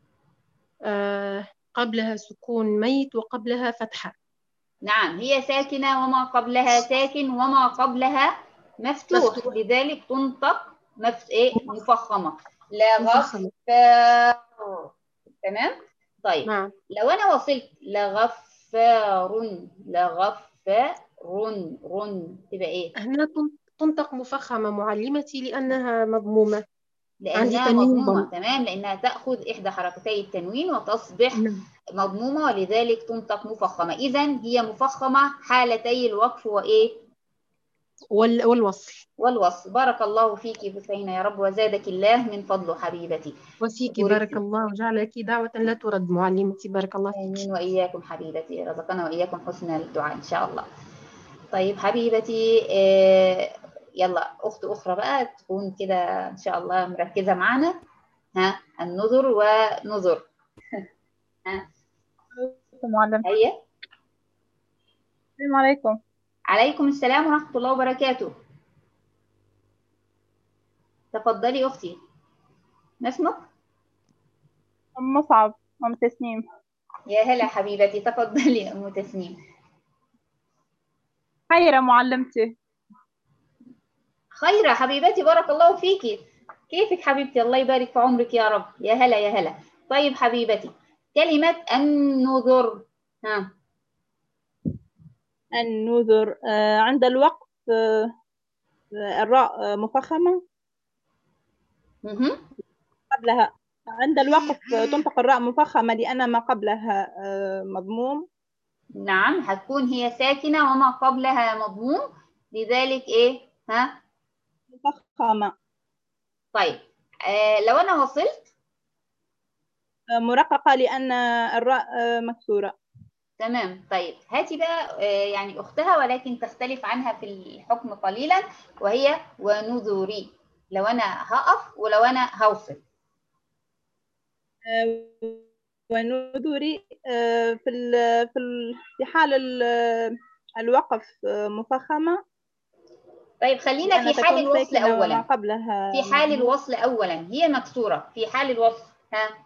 آه قبلها سكون ميت وقبلها فتحة. نعم هي ساكنة وما قبلها ساكن وما قبلها مفتوح، مفتوح لذلك تنطق مف... إيه؟ مفخمة. لا مفخمة. غفار. تمام. طيب نعم. لو أنا وصلت لغفار لغفار رن تبقى إيه؟ هنا تن- تنطق مفخمة معلمتي لأنها مضمومة، عندي لأنها تنوين مضمومة. ضم. تمام، لأنها تأخذ إحدى حركتي التنوين وتصبح نعم. مضمومة، ولذلك تنطق مفخمة. إذن هي مفخمة حالتي الوقف وإيه؟ وال والوصل. والوصل. بارك الله فيك بثينة يا رب وزادك الله من فضله حبيبتي. وفيك بارك جبتي. الله وجعلك دعوة لا ترد معلمتي، بارك الله فيك. آمين وإياكم حبيبتي، رزقنا وإياكم حسن الدعاء إن شاء الله. طيب حبيبتي آه يلا أخت أخرى بقى تكون كده إن شاء الله مركزة معنا. ها النذر ونذر. ها معلم. هيا. السلام عليكم. عليكم السلام ورحمة الله وبركاته. تفضلي أختي. ما اسمك؟ أم مصعب. أم تسنيم. يا هلا حبيبتي، تفضلي أم تسنيم. خير معلمتي. خيرة حبيبتي، بارك الله فيكي. كيفك حبيبتي؟ الله يبارك في عمرك يا رب. يا هلا يا هلا. طيب حبيبتي كلمة النذر. ها النذر آه عند الوقف آه الراء آه مفخمة مهم. قبلها. عند الوقف آه تنطق الراء مفخمة لأن ما قبلها آه مضموم. نعم هتكون هي ساكنة وما قبلها مضموم، لذلك ايه؟ ها مفخمة. طيب آه لو انا وصلت آه مرققة لأن الراء آه مكسورة. تمام. طيب هاتي بقى آه يعني اختها ولكن تختلف عنها في الحكم قليلا، وهي ونذري. لو انا هقف ولو انا هوصل. آه ونذري آه في ال في ال في حال ال- الوقف آه مفخمة طيب خلينا لأن في حال تكون الوصل ساكنة وما اولا. قبلها في حال مضموم. الوصل اولا هي مكسورة في حال الوصل. ها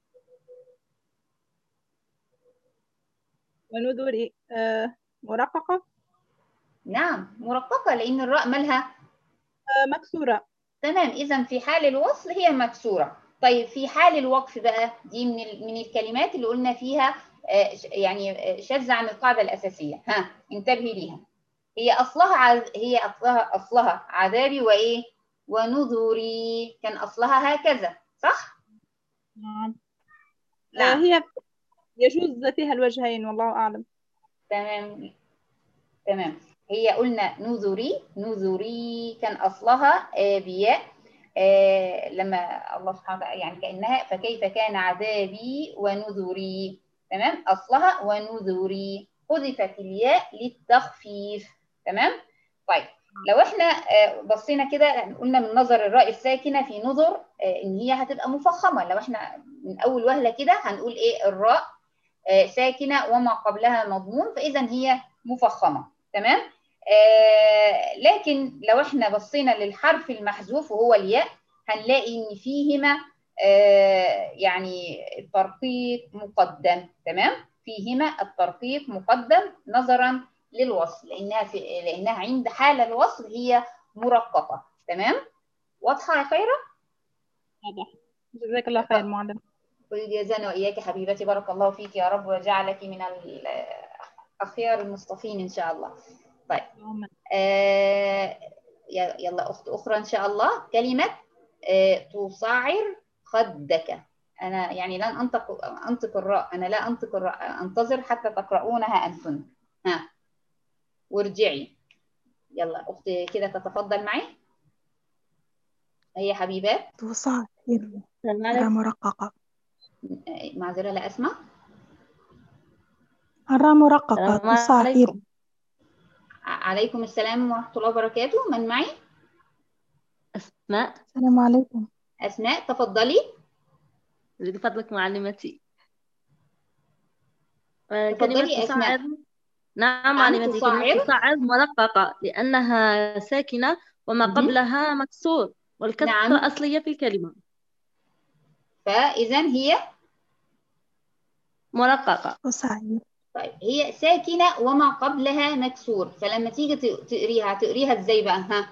ونذري آه مرققة نعم مرققة لان الراء مالها آه مكسورة. تمام. اذا في حال الوصل هي مكسورة. طيب في حال الوقف بقى دي من من الكلمات اللي قلنا فيها آه يعني شاذة عن القاعدة الأساسية. ها انتبهي ليها. هي أصلها عز... هي أصلها أصلها عذابي وإيه ونذري، كان أصلها هكذا صح؟ نعم. آه نعم هي يجوز فيها الوجهين والله أعلم. تمام تمام. هي قلنا نذري نذري كان أصلها آه بياء آه لما الله سبحانه وتعالى يعني كأنها فكيف كان عذابي ونذري. تمام أصلها ونذري، حذفت الياء للتخفيف. تمام. طيب لو احنا آه بصينا كده قلنا من نظر الراء الساكنة في نذر آه إن هي هتبقى مفخمة. لو احنا من أول وهلة كده هنقول إيه الراء آه ساكنة وما قبلها مضموم، فإذا هي مفخمة. تمام. آه لكن لو احنا بصينا للحرف المحذوف وهو الياء هنلاقي ان فيهما آه يعني الترقيق مقدم. تمام. فيهما الترقيق مقدم نظرا للوصل، لانها في لانها عند حال الوصل هي مرققه. تمام. واضحه يا خيره؟ واضح. جزاك الله خير معلم. جزانا واياك حبيبتي، بارك الله فيك يا رب وجعلك من الاخيار المصطفين ان شاء الله. طيب آه يلا أخت أخرى إن شاء الله. كلمة آه تصعر خدك. أنا يعني لن أنطق أنطق الراء، أنا لا أنطق الراء، أنتظر حتى تقرؤونها أنتن. ها وارجعي. يلا أخت كده تتفضل معي. هي حبيبات. تصعر السلام را عليكم. مرققة. معذرة لا أسمع. الراء مرققة السلام تصعر. عليكم. عليكم السلام ورحمة الله وبركاته. من معي؟ أسماء. السلام عليكم. أسماء تفضلي. بفضلك معلمتي. آه، كلمة تفضلي أسماء. تصعر. نعم نعم معلمتي، كلمة تصعر. تصعر مرققة لأنها ساكنة وما مهم. قبلها مكسور، والكسرة نعم. أصلية في الكلمة. فإذا هي مرققة. تصعر. طيب هي ساكنة وما قبلها مكسور، فلما تيجي ت- تقريها تقريها ازاي بقى؟ ها.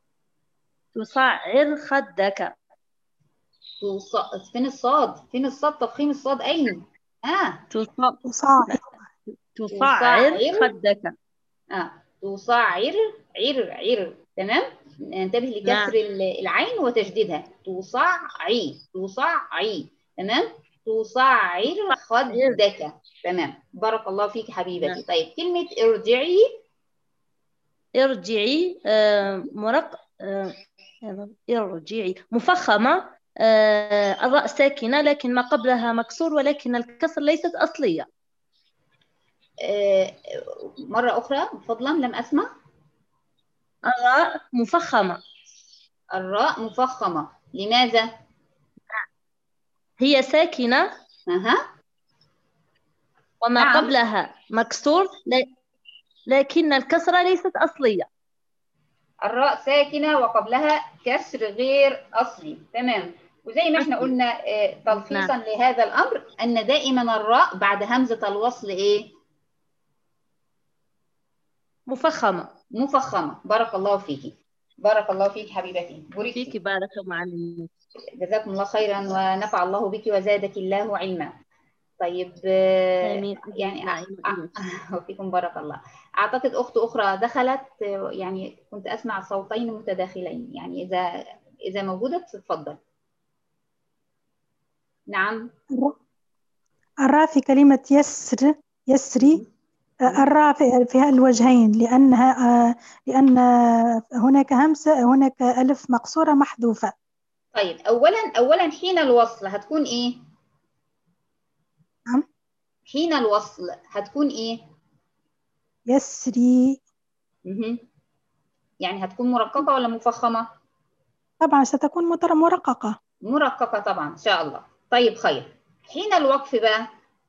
تصعر خدك. تص- فين الصاد؟ فين الصاد؟ تفخيم الصاد أين؟ ها. تص- تصعر. تصعر تصعر. خدك. اه تصعر. عر عر. تمام. ننتبه لكسر نعم. ال- العين وتشديدها. تصعي تصعي. تمام. تصعر خدك. تمام. بارك الله فيك حبيبتي. نعم. طيب كلمة ارجعي. ارجعي آه، مرق آه، ارجعي مفخمة. آه، الراء ساكنة لكن ما قبلها مكسور، ولكن الكسر ليست أصلية. آه، مرة أخرى فضلا لم أسمع. الراء مفخمة. الراء مفخمة. لماذا؟ هي ساكنة أها. وما نعم. قبلها مكسور، ل- لكن الكسرة ليست أصلية. الراء ساكنة وقبلها كسر غير أصلي. تمام. وزي ما احنا أصلي. قلنا آه، تلخيصا نعم. لهذا الأمر أن دائما الراء بعد همزة الوصل إيه؟ مفخمة. مفخمة. بارك الله فيك. بارك الله فيك حبيبتي. بوركتي. فيك بارك معلم. جزاكم الله خيرا ونفع الله بك وزادك الله علما. طيب آه، آمين. يعني نعم. أ- وفيكم بارك الله. أعتقد أخت أخرى دخلت، آه، يعني كنت أسمع صوتين متداخلين، يعني إذا إذا موجودة تتفضل. نعم. الراء في كلمة يسر يسري. آه، الراء في- فيها الوجهين لأنها آه، لأن هناك همزة، هناك ألف مقصورة محذوفة. طيب أولا أولا حين الوصل هتكون إيه؟ نعم. حين الوصل هتكون إيه؟ يسري. مهم. يعني هتكون مرققة ولا مفخمة؟ طبعا ستكون متر- مرققة. مرققة طبعا إن شاء الله. طيب خير. حين الوقف بقى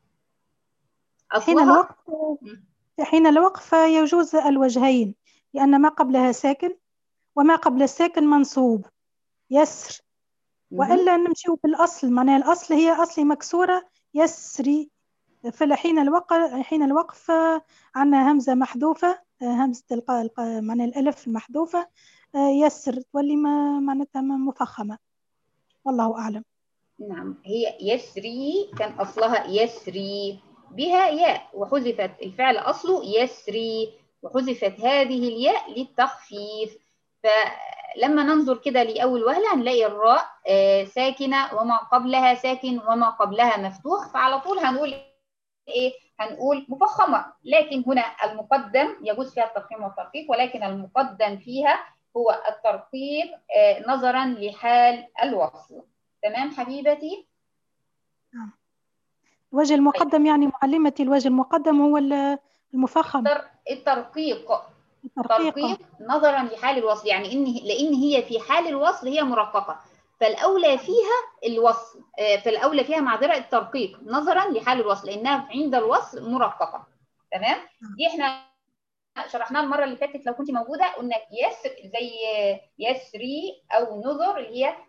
حين أصلها. الوقف حين الوقف يجوز الوجهين لأن ما قبلها ساكن وما قبل الساكن منصوب يسر. مهم. وإلا نمشي بالأصل، معناها الأصل هي أصلي مكسورة يسري. في حين الوقف حين الوقف عندنا همزة محذوفة، همزة الق... الق... معناها الألف المحذوفة يسر تولي ما معناتها مفخمة. والله أعلم. نعم. هي يسري كان أصلها يسري بها ياء وحذفت الفعل أصله يسري وحذفت هذه الياء للتخفيف. فلما ننظر كده لأول وهلة هنلاقي الراء آه، ساكنة وما قبلها ساكن وما قبلها مفتوح، فعلى طول هنقول إيه؟ هنقول مفخمة. لكن هنا المقدم يجوز فيها التفخيم والترقيق، ولكن المقدم فيها هو الترقيق آه، نظرا لحال الوصل. تمام حبيبتي. نعم. الوجه المقدم يعني معلمتي الوجه المقدم هو المفخم. الترقيق. الترقيق ترقيق نظرا لحال الوصل، يعني ان لان هي في حال الوصل هي مرققه، فالاولى فيها الوصل، فالاولى فيها معذره الترقيق نظرا لحال الوصل لانها عند الوصل مرققه. تمام. دي احنا شرحناها المره اللي فاتت لو كنت موجوده، قلنا يسر زي يسري او نذر اللي هي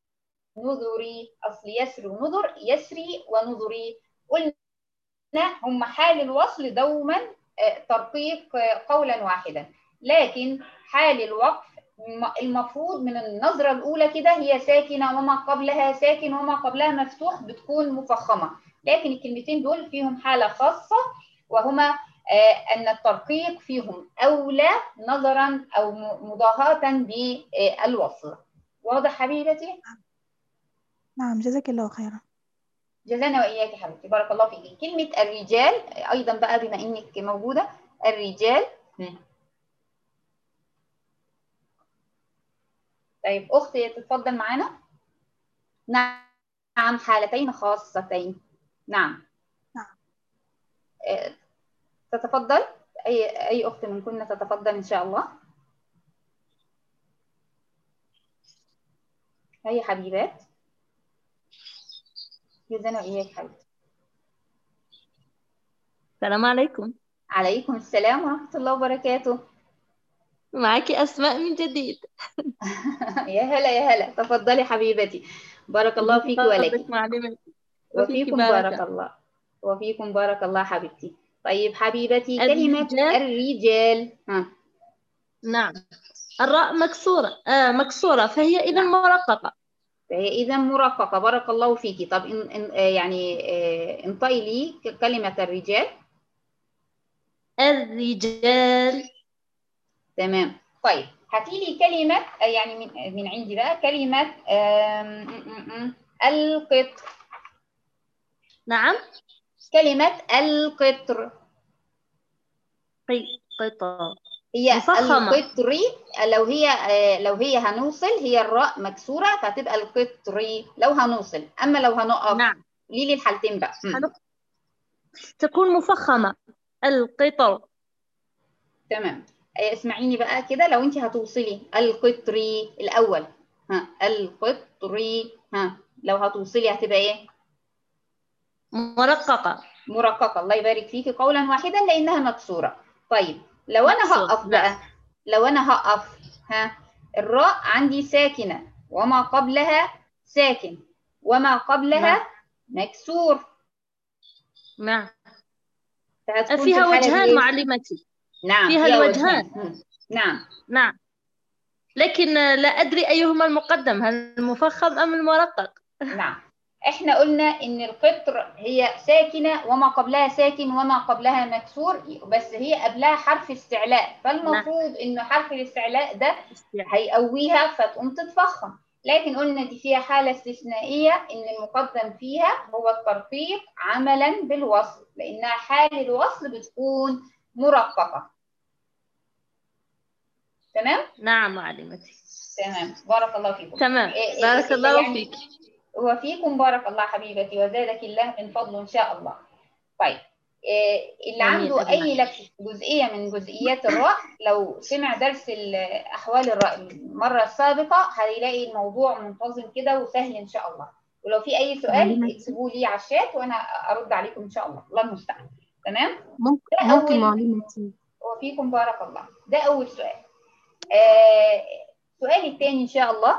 نذري، اصل يسر ونذر يسري ونذري. قلنا هم حال الوصل دوما ترقيق قولا واحدا، لكن حال الوقف المفروض من النظرة الأولى كده هي ساكنة وما قبلها ساكن وما قبلها مفتوح بتكون مفخمة. لكن الكلمتين دول فيهم حالة خاصة وهما أن الترقيق فيهم أولى نظرا أو مضاهاة بالوصل. واضح حبيبتي؟ نعم. جزاك الله خيرا. جزانا وإياك حبيبتي. بارك الله فيك. كلمة الرجال أيضا بقى بما إنك موجودة، الرجال طيب أختي تتفضل معانا. نعم حالتين خاصتين. نعم. نعم. آه، تتفضل أي أي أخت منكن تتفضل إن شاء الله. هيا حبيبات. جزانا وإياك حبيبتي. السلام عليكم. عليكم السلام ورحمة الله وبركاته. معك أسماء من جديد. يا هلا يا هلا، تفضلي حبيبتي. بارك الله فيك ولك. فضلك معلمتي وفيك وفيكم بارك باركة. الله. وفيكم بارك الله حبيبتي. طيب حبيبتي كلمة الرجال. الرجال. ها. نعم. الراء مكسورة آه مكسورة فهي إذا مرققة. فهي إذا مرققة. بارك الله فيكي. طب إن إن آه يعني آه انطقي لي كلمة الرجال. الرجال. تمام. طيب هاتي لي كلمة آه يعني من من عندي بقى كلمة آم، م- م- م- القطر. نعم. كلمة القطر. قي قطار. هي مفخمة. القطري. لو هي آه، لو هي هنوصل هي الراء مكسورة فتبقى القطري لو هنوصل. أما لو هنقف نعم. قولي لي الحالتين بقى. م. هنق- تكون مفخمة. القطر. تمام. آه، اسمعيني بقى كده. لو انت هتوصلي القطري الأول. ها القطري. ها لو هتوصلي هتبقى ايه؟ مرققة. مرققة. الله يبارك فيكي. قولا واحدا لأنها مكسورة. طيب لو أنا مكسور. هقف نعم. بقى. لو أنا هقف ها الراء عندي ساكنة وما قبلها ساكن وما قبلها نعم. مكسور. نعم. فهتكون في فيها الحالة دي وجهان ايه؟ معلمتي. نعم فيها فيها الوجهان. وجهان. مم. نعم. نعم. لكن لا أدري أيهما المقدم، هل المفخم أم المرقق؟ نعم. احنا قلنا ان القطر هي ساكنة وما قبلها ساكن وما قبلها مكسور، بس هي قبلها حرف استعلاء، فالمفروض انه حرف الاستعلاء ده هيقويها فتقوم تتفخم. لكن قلنا دي فيها حالة استثنائية ان المقدم فيها هو الترقيق عملا بالوصل، لانها حال الوصل بتكون مرققة. تمام؟ نعم معلمتي. تمام. بارك الله فيكم. تمام. إيه بارك إيه الله يعني فيك. وفيكم بارك الله حبيبتي وزادك الله من فضله إن شاء الله. طيب إيه اللي آمين عنده أي أجمعين. لك جزئية من جزئيات الراء لو سمع درس أحوال الراء المرة السابقة هيلاقي الموضوع منتظم كده وسهل إن شاء الله. ولو في أي سؤال اكتبوا لي على الشات وأنا أرد عليكم إن شاء الله. الله المستعان. تمام؟ ممكن ده ممكن أول. معلمتي. وفيكم بارك الله. ده أول سؤال. آه السؤال الثاني إن شاء الله.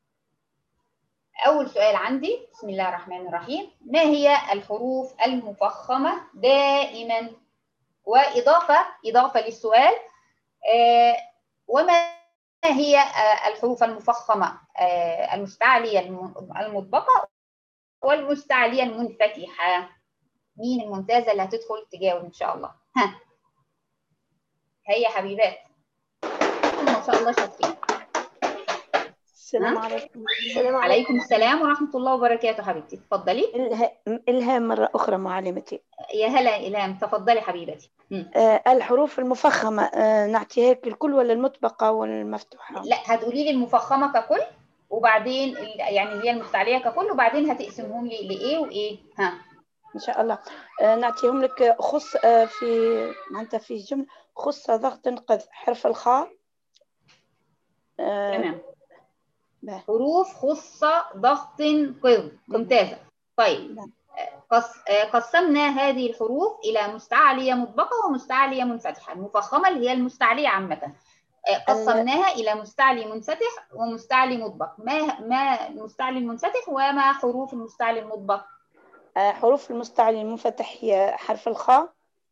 أول سؤال عندي بسم الله الرحمن الرحيم. ما هي الحروف المفخمة دائما؟ وإضافة إضافة للسؤال آه وما هي آه الحروف المفخمة آه المستعلية المطبقة والمستعلية المنفتحة؟ مين الممتازة اللي هتدخل تجاوب إن شاء الله؟ ها هيا حبيبات. ما شاء الله شاطرين. السلام عليكم. السلام عليكم السلام ورحمة الله وبركاته حبيبتي. تفضلي. إلها- إلهام مرة أخرى معلمتي. يا هلا إلهام. تفضلي حبيبتي. آه الحروف المفخمة آه نعطيها الكل ولا المطبقة ولا المفتوحة؟ لا هتقولي لي المفخمة ككل وبعدين يعني اللي هي المستعلية ككل وبعدين هتقسمهم لي لإيه وإيه. ها إن شاء الله. آه نعطيهم لك خص آه في معناتها في جملة خص ضغط قذ حرف الخاء. آه تمام. حروف خصة ضغط قذ. ممتازة. طيب قص... قسمنا هذه الحروف إلى مستعلية مطبقة ومستعلية منفتحة. المفخمة اللي هي المستعلية عامة قسمناها إلى مستعلي منفتح ومستعلي مطبق. ما ما المستعلي المنفتح وما حروف المستعلي المطبق؟ آه حروف المستعلي المنفتح هي حرف الخاء.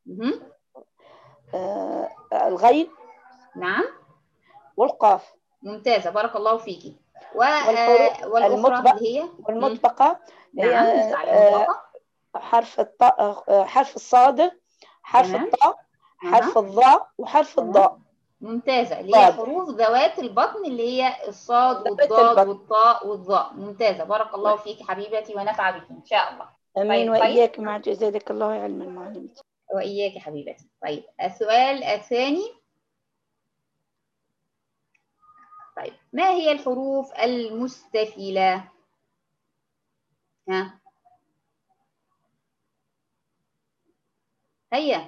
آه الغين. نعم. والقاف. ممتازة. بارك الله فيكي. والحروف والأخرى اللي هي والمطبقة. نعم. هي حرف الطاء حرف الصاد حرف الطاء حرف الضاء وحرف الضاء. ممتازة. اللي هي حروف ذوات البطن اللي هي الصاد والضاد والطاء والظاء. ممتازة. بارك الله فيك حبيبتي ونفع بك إن شاء الله. امين. طيب واياك مع جزاك الله علما معلمتي. واياك حبيبتي. طيب السؤال الثاني. طيب ما هي الحروف المستفلة؟ ها هيا.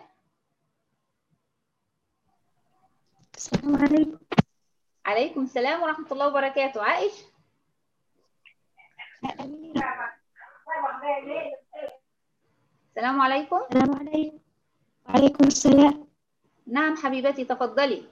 السلام عليكم. عليكم السلام ورحمة الله وبركاته. عائش. السلام عليكم. السلام عليكم. وعليكم السلام. نعم حبيبتي تفضلي.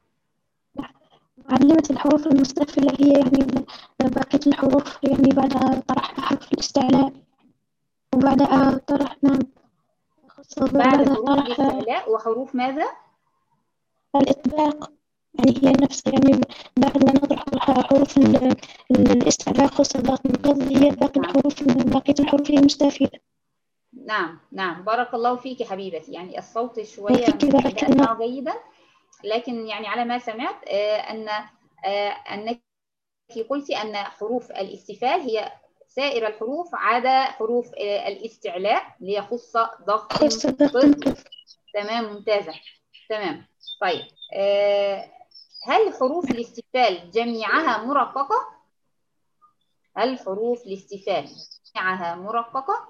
معلمة الحروف المستفلة هي يعني بقية الحروف يعني بعد طرح حرف الاستعلاء وبعد طرح نعم بعد بعد حروف طرح الاستعلاء وحروف ماذا؟ الإطباق، يعني هي نفس يعني بعد ما نطرح حروف ال- ال- الاستعلاء خصوصا ضغط القلب هي باقي نعم. الحروف بقية الحروف هي مستفلة. نعم نعم بارك الله فيك حبيبتي. يعني الصوت شوية وفيك مش بارك لا الله. أسمعه جيدا، لكن يعني على ما سمعت آه، أن آه، أنك قلتي أن حروف الاستفال هي سائر الحروف عدا حروف آه، الاستعلاء اللي هي خصة ضغط خصوصا ضغط قذ. القلب. تمام ممتازة. تمام. طيب آه، هل حروف الاستفال جميعها مرققة؟ هل حروف الاستفال جميعها مرققة؟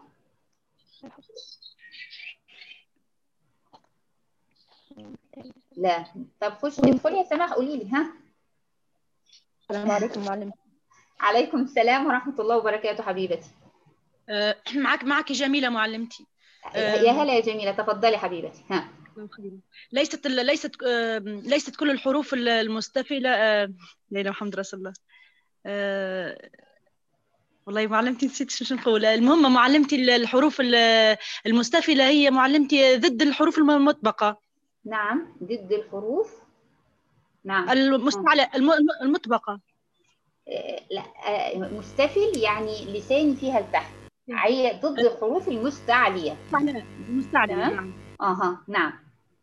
لا. طب خش ادخلي يا سماح قولي لي. ها السلام عليكم معلم. عليكم السلام ورحمة الله وبركاته حبيبتي. آه، معك معك جميلة معلمتي. يا هلا يا جميلة تفضلي حبيبتي. ها ليست ال- ليست آه، ليست كل الحروف ال- المستفلة آه، لا إله إلا محمد رسول الله. آه، والله معلمتي نسيت شو نقول. المهم معلمتي ال- الحروف ال- المستفلة هي معلمتي ضد الحروف المطبقة. نعم ضد الحروف. نعم. المستعلى الم- الم- المطبقة. آه، لا آه، مستفل يعني لساني فيها لتحت، هي ضد الحروف المستعلية. المستعلية تمام. نعم. اها نعم.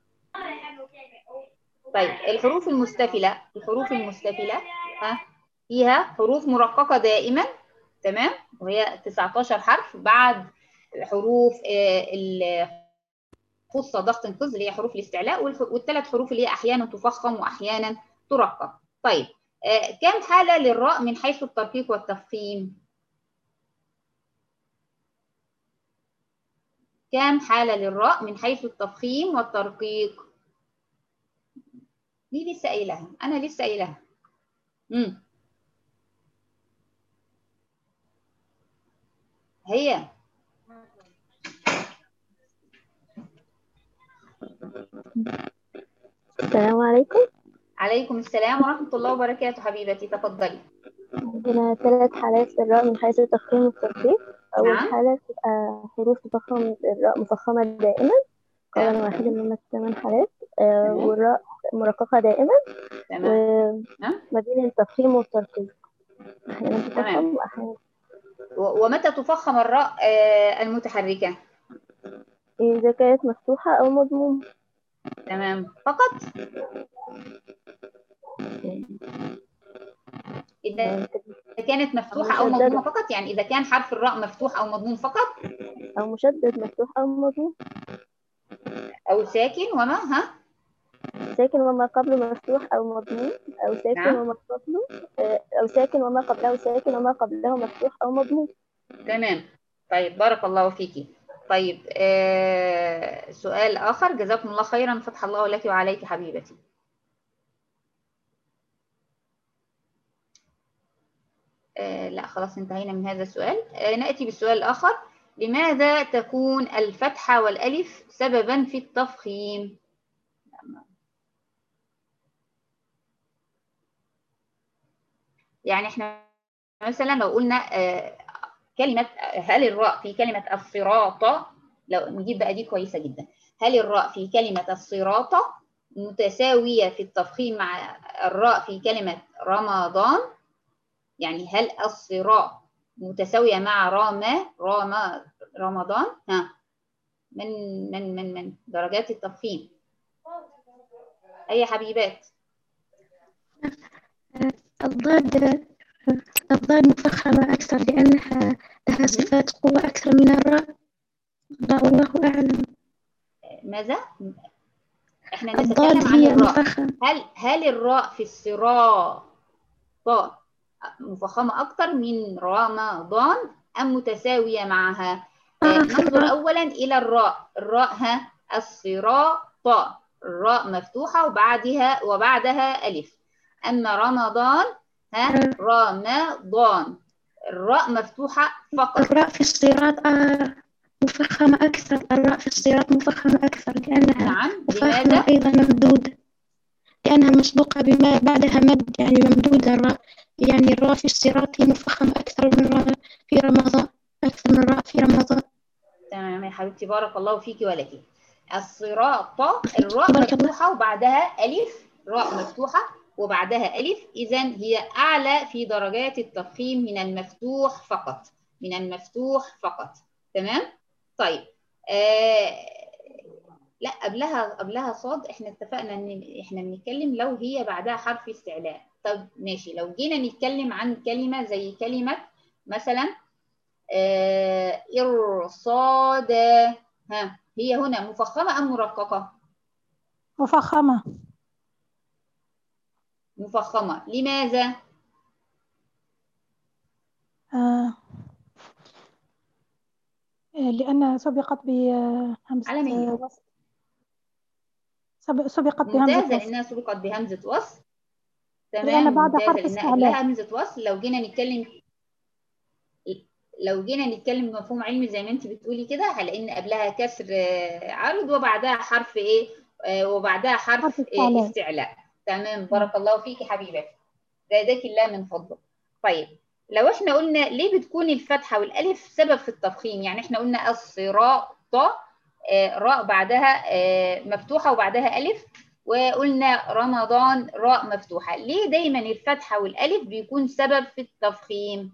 طيب الحروف المستفلة الحروف المستفلة ها فيها حروف مرققة دائما. تمام. وهي تسعة عشر حرف بعد حروف خصة ضغط قذ اللي هي حروف الاستعلاء، والثلاث حروف اللي هي احيانا تفخم واحيانا ترقق. طيب آه، كم حالة للراء من حيث الترقيق والتفخيم؟ كم حالة للراء من حيث التفخيم والترقيق؟ دي لسه قايلها، انا لسه قايلها. امم هي السلام عليكم. عليكم السلام ورحمة الله وبركاته حبيبتي تفضلي. عندنا ثلاث حالات للراء من حيث التفخيم والترقيق. أول نعم. حالة تبقى حروف تفخم الراء مفخمة دائما قولا واحدا من ثمان حالات، آه، تمام. والراء مرققة دائما. تمام. نعم. وما بين التفخيم والترقيق أحيانا تمام. تفخم وأحيانا. و- ومتى تفخم الراء آه، المتحركة؟ إذا كانت مفتوحة أو مضمومة. تمام فقط. إذا كانت مفتوحة أو مشددة. مضمومة فقط، يعني إذا كان حرف الراء مفتوح أو مضموم فقط، أو مشدد مفتوح أو مضموم، أو ساكن وما ها ساكن وما قبله مفتوح أو مضموم، أو ساكن نعم. وما قبله آه، أو ساكن وما قبله ساكن وما قبله مفتوح أو مضموم. تمام. طيب بارك الله فيكي. طيب آه سؤال آخر. جزاكم الله خيرا فتح الله لك وعليك حبيبتي. آه لا خلاص انتهينا من هذا السؤال. آه نأتي بالسؤال الآخر. لماذا تكون الفتحة والألف سببا في التفخيم؟ يعني احنا مثلا لو قلنا آه كلمة هل الراء في كلمة الصراط، لو نجيب بقى دي كويسة جدا، هل الراء في كلمة الصراط متساوية في التفخيم مع الراء في كلمة رمضان؟ يعني هل الصراط متساوية مع رام رام رمضان؟ ها من من من من درجات التفخيم. أي حبيبات؟ الضاد الضاد مفخمة أكثر لأنها لها صفات قوة أكثر من الراء. والله أعلم. ماذا؟ احنا الضاد نتكلم عن هي الراء. مفخمة. هل هل الراء في الصراط طاء مفخمة أكتر من رمضان أم متساوية معها؟ آه آه ننظر أولا إلى الراء. الراء ها الصراط، الراء مفتوحة وبعدها وبعدها ألف. أما رمضان ها رمضان، الراء مفتوحة فقط. الراء في الصراط آه مفخمة أكثر، الراء في الصراط مفخمة أكثر لأنها نعم. مفخمة لماذا؟ أيضا ممدودة، لأنها مسبوقة بما بعدها مد، يعني ممدودة الراء، يعني الراء في الصراط هي مفخمة أكثر من الراء في رمضان، أكثر من الراء في رمضان. تمام يا حبيبتي، بارك الله فيكي ولك. الصراط الراء بارك الله. مفتوحة وبعدها ألف، راء مفتوحة وبعدها ألف، إذا هي أعلى في درجات التفخيم من المفتوح فقط، من المفتوح فقط. تمام. طيب آه لا قبلها قبلها صاد، احنا اتفقنا ان احنا بنتكلم لو هي بعدها حرف استعلاء. طب ماشي، لو جينا نتكلم عن كلمة زي كلمة مثلا آه إرصاد، ها هي هنا مفخمة أم مرققة؟ مفخمة. مفخمة. لماذا؟ آه لأنها سبقت بهمزة على مهلك. وصل. سب- سبقت بهمزة ممتازة وصل لأنها سبقت بهمزة وصل. لأن تمام، بعد ممتازة حرف لأنها قبلها استعلاء. همزة وصل. لو جينا نتكلم لو جينا نتكلم مفهوم علمي زي ما انت بتقولي كده، هنلاقي ان قبلها كسر آه، عرض وبعدها حرف ايه آه، وبعدها حرف حرف آه، استعلاء. استعلاء. تمام، بارك الله فيكي حبيبتي، زادك الله من فضله. طيب لو احنا قلنا ليه بتكون الفتحة والألف سبب في التفخيم، يعني احنا قلنا الصراط آه، راء بعدها آه، مفتوحة وبعدها ألف، وقلنا رمضان راء مفتوحة، ليه دايما الفتحة والألف بيكون سبب في التفخيم؟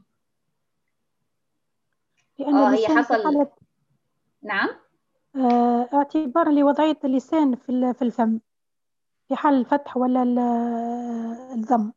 لأن اه هي اللسان في حصل. حالة نعم. آه اعتبارا لوضعية اللسان في ال- في الفم في حال الفتح ولا ال- الضم.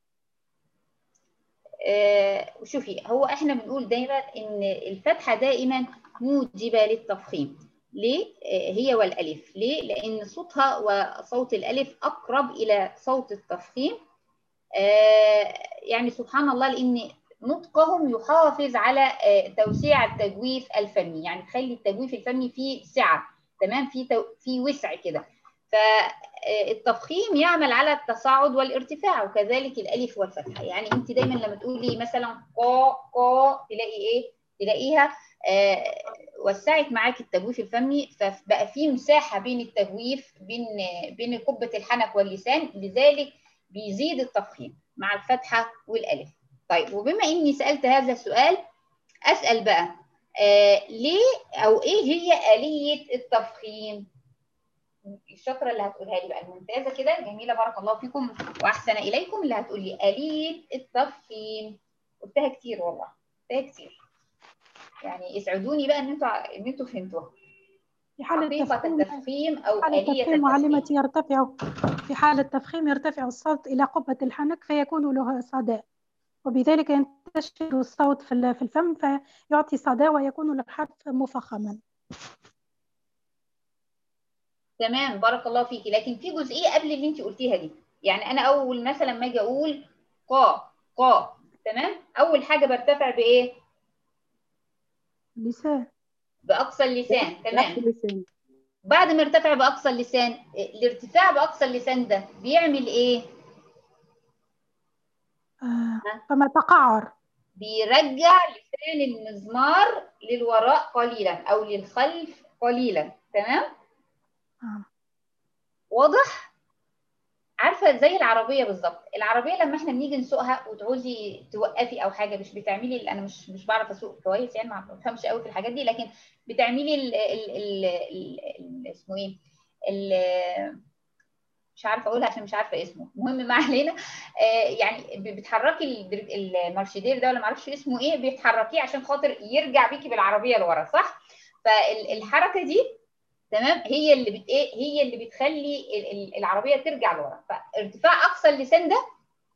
آه شوفي، هو احنا بنقول دايما ان الفتحة دائما موجبة للتفخيم. ليه؟ آه هي والألف. ليه؟ لأن صوتها وصوت الألف أقرب إلى صوت التفخيم. آه يعني سبحان الله، لأن نطقهم يحافظ على آه توسيع التجويف الفمي، يعني تخلي التجويف الفمي فيه سعة، تمام، في تو... في وسع كده. فالتفخيم يعمل على التصاعد والارتفاع، وكذلك الالف والفتحه. يعني انت دايما لما تقولي مثلا قا قا تلاقي ايه؟ تلاقيها آه وسعت معاك التجويف الفمي، فبقى في مساحه بين التجويف بين بين قبه الحنك واللسان، لذلك بيزيد التفخيم مع الفتحه والالف. طيب، وبما اني سالت هذا السؤال، اسال بقى آه ليه او ايه هي آلية التفخيم؟ الشاطره اللي هتقولها لي بقى، الممتازه كده، جميله، بارك الله فيكم واحسن اليكم، اللي هتقول لي آلية التفخيم. قلتها كتير والله، قلتها كتير، يعني اسعدوني بقى ان انتوا ان انتوا فهمتوها. في حال حقيقه التفخيم التفخيم او في حال آلية التفخيم التفخيم. معلمتي يرتفع في حال التفخيم يرتفع الصوت إلى قبة الحنك فيكون له صدى، وبذلك ينتشر الصوت في ال- في الفم فيعطي صدى ويكون الحرف مفخما. تمام، بارك الله فيكي، لكن في جزئيه قبل اللي انت قلتيها دي. يعني انا اول مثلا ما اجي اقول قا قا، تمام، اول حاجه برتفع بايه؟ اللسان. باقصى اللسان، بأقصى تمام. اللسان. بعد ما ارتفع باقصى اللسان، الارتفاع باقصى اللسان ده بيعمل ايه؟ آه فما تقعر. بيرجع لسان المزمار للوراء قليلا او للخلف قليلا، تمام. آه. واضح؟ عارفه زي العربيه بالظبط. العربيه لما احنا بنيجي نسوقها وتعوزي توقفي او حاجه، مش بتعملي، انا مش مش بعرف اسوق كويس يعني، ما بفهمش قوي في الحاجات دي، لكن بتعملي ال ال ال ال ال اسمه ايه ال مش عارفه اقولها عشان مش عارفه اسمه، المهم ما علينا. آه يعني بتحركي المارشدير ده ولا ما اعرفش اسمه ايه، بتحركيه عشان خاطر يرجع بيكي بالعربيه لورا، صح؟ فالحركه دي تمام هي اللي بت ايه هي اللي بتخلي العربيه ترجع لورا. فارتفاع اقصى اللسان ده،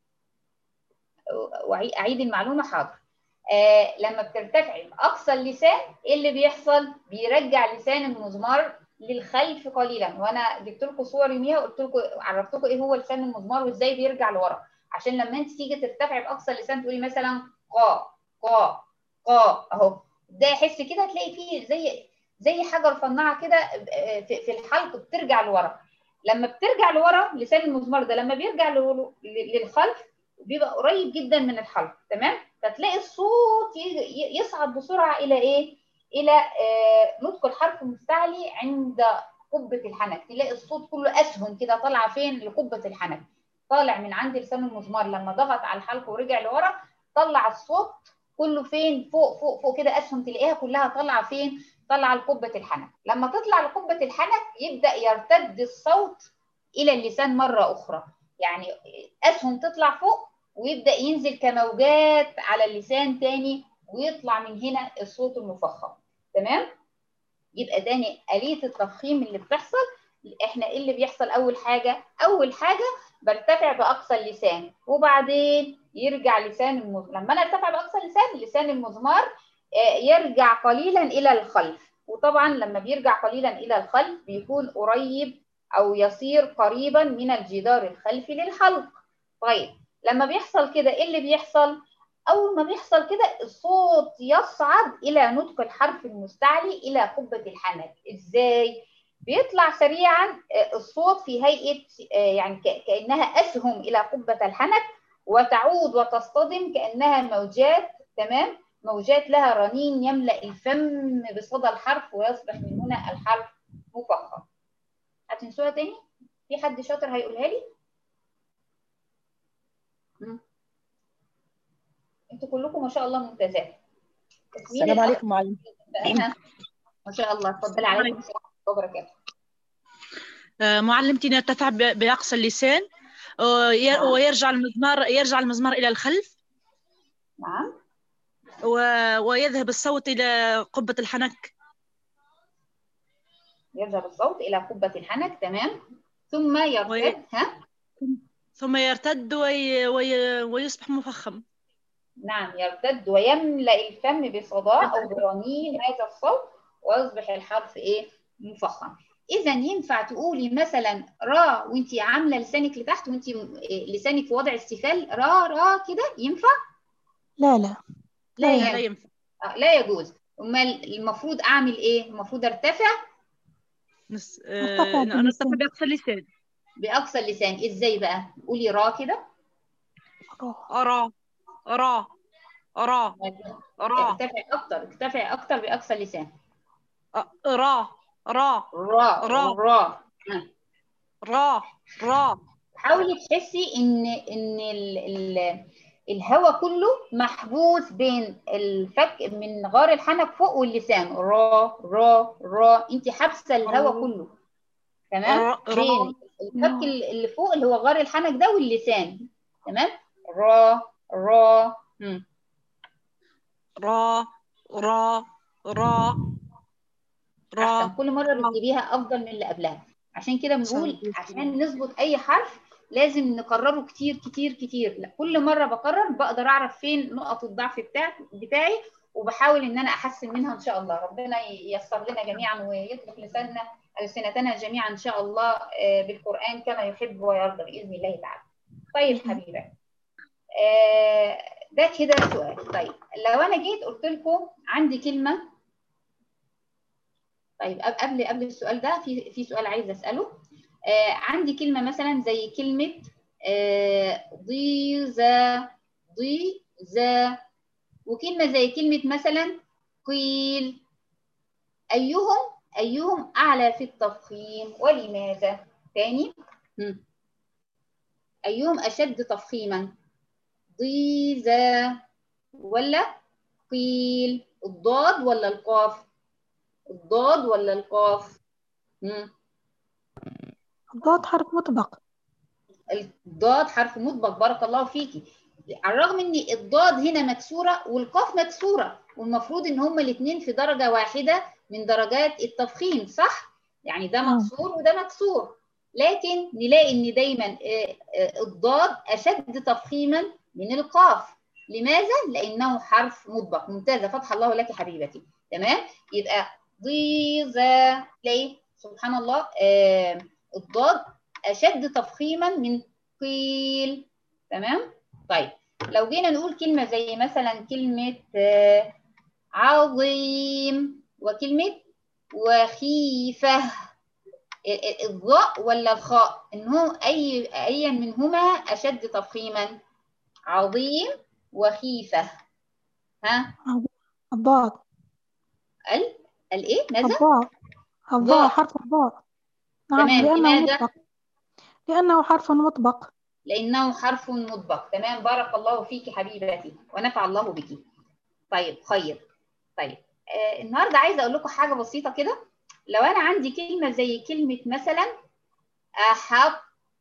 واعيد المعلومه، حاضر. آه لما بترتفعي باقصى اللسان، ايه اللي بيحصل؟ بيرجع لسان المزمار للخلف قليلا. وانا جبت لكم صور يوميها وقلت لكم، عرفتكم ايه هو لسان المزمار وازاي بيرجع لورا، عشان لما انت تيجي ترتفعي باقصى اللسان تقولي مثلا قا قا قا اهو، ده يحس كده هتلاقي فيه زي زي حاجه رفنعه كده في في الحلق بترجع لورا. لما بترجع لورا لسان المزمار ده لما بيرجع للخلف بيبقى قريب جدا من الحلق، تمام؟ فتلاقي الصوت يصعد بسرعه الى ايه؟ الى آه نطق الحرف المستعلي عند قبه الحنك، تلاقي الصوت كله اسهم كده طالعه فين؟ لقبه الحنك، طالع من عند لسان المزمار لما ضغط على الحلق ورجع لورا طلع الصوت كله فين؟ فوق فوق فوق كده، اسهم تلاقيها كلها طالعه فين؟ طالعه لقبه الحنك. لما تطلع لقبه الحنك يبدا يرتد الصوت الى اللسان مره اخرى، يعني اسهم تطلع فوق ويبدا ينزل كموجات على اللسان تاني ويطلع من هنا الصوت المفخم، تمام؟ يبقى تاني آلية التفخيم اللي بتحصل، احنا ايه اللي بيحصل؟ اول حاجه اول حاجه برتفع باقصى اللسان، وبعدين يرجع لسان المزمار. لما انا ارتفع باقصى اللسان لسان المزمار يرجع قليلا الى الخلف، وطبعا لما بيرجع قليلا الى الخلف بيكون قريب او يصير قريبا من الجدار الخلفي للحلق. طيب لما بيحصل كده ايه اللي بيحصل؟ اول ما بيحصل كده الصوت يصعد الى نطق الحرف المستعلي الى قبة الحنك. ازاي؟ بيطلع سريعا الصوت في هيئة يعني كأنها اسهم الى قبة الحنك، وتعود وتصطدم كأنها موجات، تمام؟ موجات لها رنين يملأ الفم بصدى الحرف ويصبح من هنا الحرف مفخم. هتنسوها تاني؟ في حد شاطر هيقولها لي؟ م. انتوا كلكم ما شاء الله ممتازات. السلام عليكم معلم. ما شاء الله، اتفضلي. عليكم السلام ورحمه الله وبركاته. معلمتي نرتفع بأقصى اللسان ويرجع المزمار يرجع المزمار إلى الخلف. نعم. ويذهب الصوت إلى قبة الحنك. يذهب الصوت إلى قبة الحنك، تمام. ثم يرتد وي... ها؟ ثم يرتد وي... وي... ويصبح مفخم. نعم، يرتد ويملأ الفم بصداء أو برنين هذا الصوت ويصبح الحرف إيه؟ مفخم. إذا ينفع تقولي مثلا را وأنت عاملة لسانك لتحت وأنت لسانك في وضع استفال، را را كده ينفع؟ لا لا لا, لا, لا ينفع. لا يجوز. أمال المفروض أعمل إيه؟ المفروض أرتفع نس... آه... أنا أرتفع بأقصى اللسان. بأقصى اللسان. إزاي بقى؟ قولي را كده. را را را را. ارتفع أكتر ارتفع أكتر بأقصى اللسان. را را را را را را را. حاولي تحسي إن إن ال ال الهواء كله محبوس بين الفك من غار الحنك فوق واللسان. را را را، انت حابسه الهواء كله، تمام؟ بين الفك اللي فوق اللي هو غار الحنك ده واللسان، تمام؟ را را مم. را را را را. احسن، كل مره بتجيبيها افضل من اللي قبلها. عشان كده بنقول عشان نظبط اي حرف لازم نكرره كتير كتير كتير. لا، كل مره بكرر بقدر اعرف فين نقط الضعف بتاع بتاعي وبحاول ان انا احسن منها ان شاء الله. ربنا ييسر لنا جميعا ويطلق لساننا ألسنتنا جميعا ان شاء الله بالقران كما يحب ويرضى باذن الله تعالى. طيب حبيبه، ده كده سؤال. طيب لو انا جيت قلت لكم عندي كلمه، طيب قبل قبل السؤال ده في في سؤال عايزه اساله. آه عندي كلمه مثلا زي كلمه آه ضيزا ضيزا، وكلمه زي كلمه مثلا قيل. ايهم ايهم اعلى في التفخيم ولماذا؟ تاني، ايهم اشد تفخيما؟ ضيزا ولا قيل؟ الضاد ولا القاف؟ الضاد ولا القاف؟ مم. الضاد حرف مطبق. الضاد حرف مطبق، بارك الله فيكي. على الرغم ان الضاد هنا مكسوره والقاف مكسوره، والمفروض ان هما الاثنين في درجه واحده من درجات التفخيم، صح؟ يعني ده مكسور وده مكسور، لكن نلاقي ان دايما الضاد اشد تفخيما من القاف. لماذا؟ لانه حرف مطبق. ممتازه، فتح الله لك حبيبتي. تمام، يبقى ضيزا، تلاقي سبحان الله آه الضاد أشد تفخيما من قيل. تمام؟ طيب لو جينا نقول كلمة زي مثلا كلمة عظيم وكلمة وخيفة، الضاء ولا الخاء؟ إنه أي أي منهما أشد تفخيما؟ عظيم وخيفة. ها؟ الضاد. ال الإيه؟ ماذا؟ الضاء. الضاء حرف الضاء. نعم. تمام. لأنه لماذا؟ مطبق. لأنه حرف مطبق. لأنه حرف مطبق. تمام. بارك الله فيك حبيبتي ونفع الله بك. طيب خير. طيب آه النهارده عايزه اقول لكم حاجه بسيطه كده. لو انا عندي كلمه زي كلمه مثلا احط،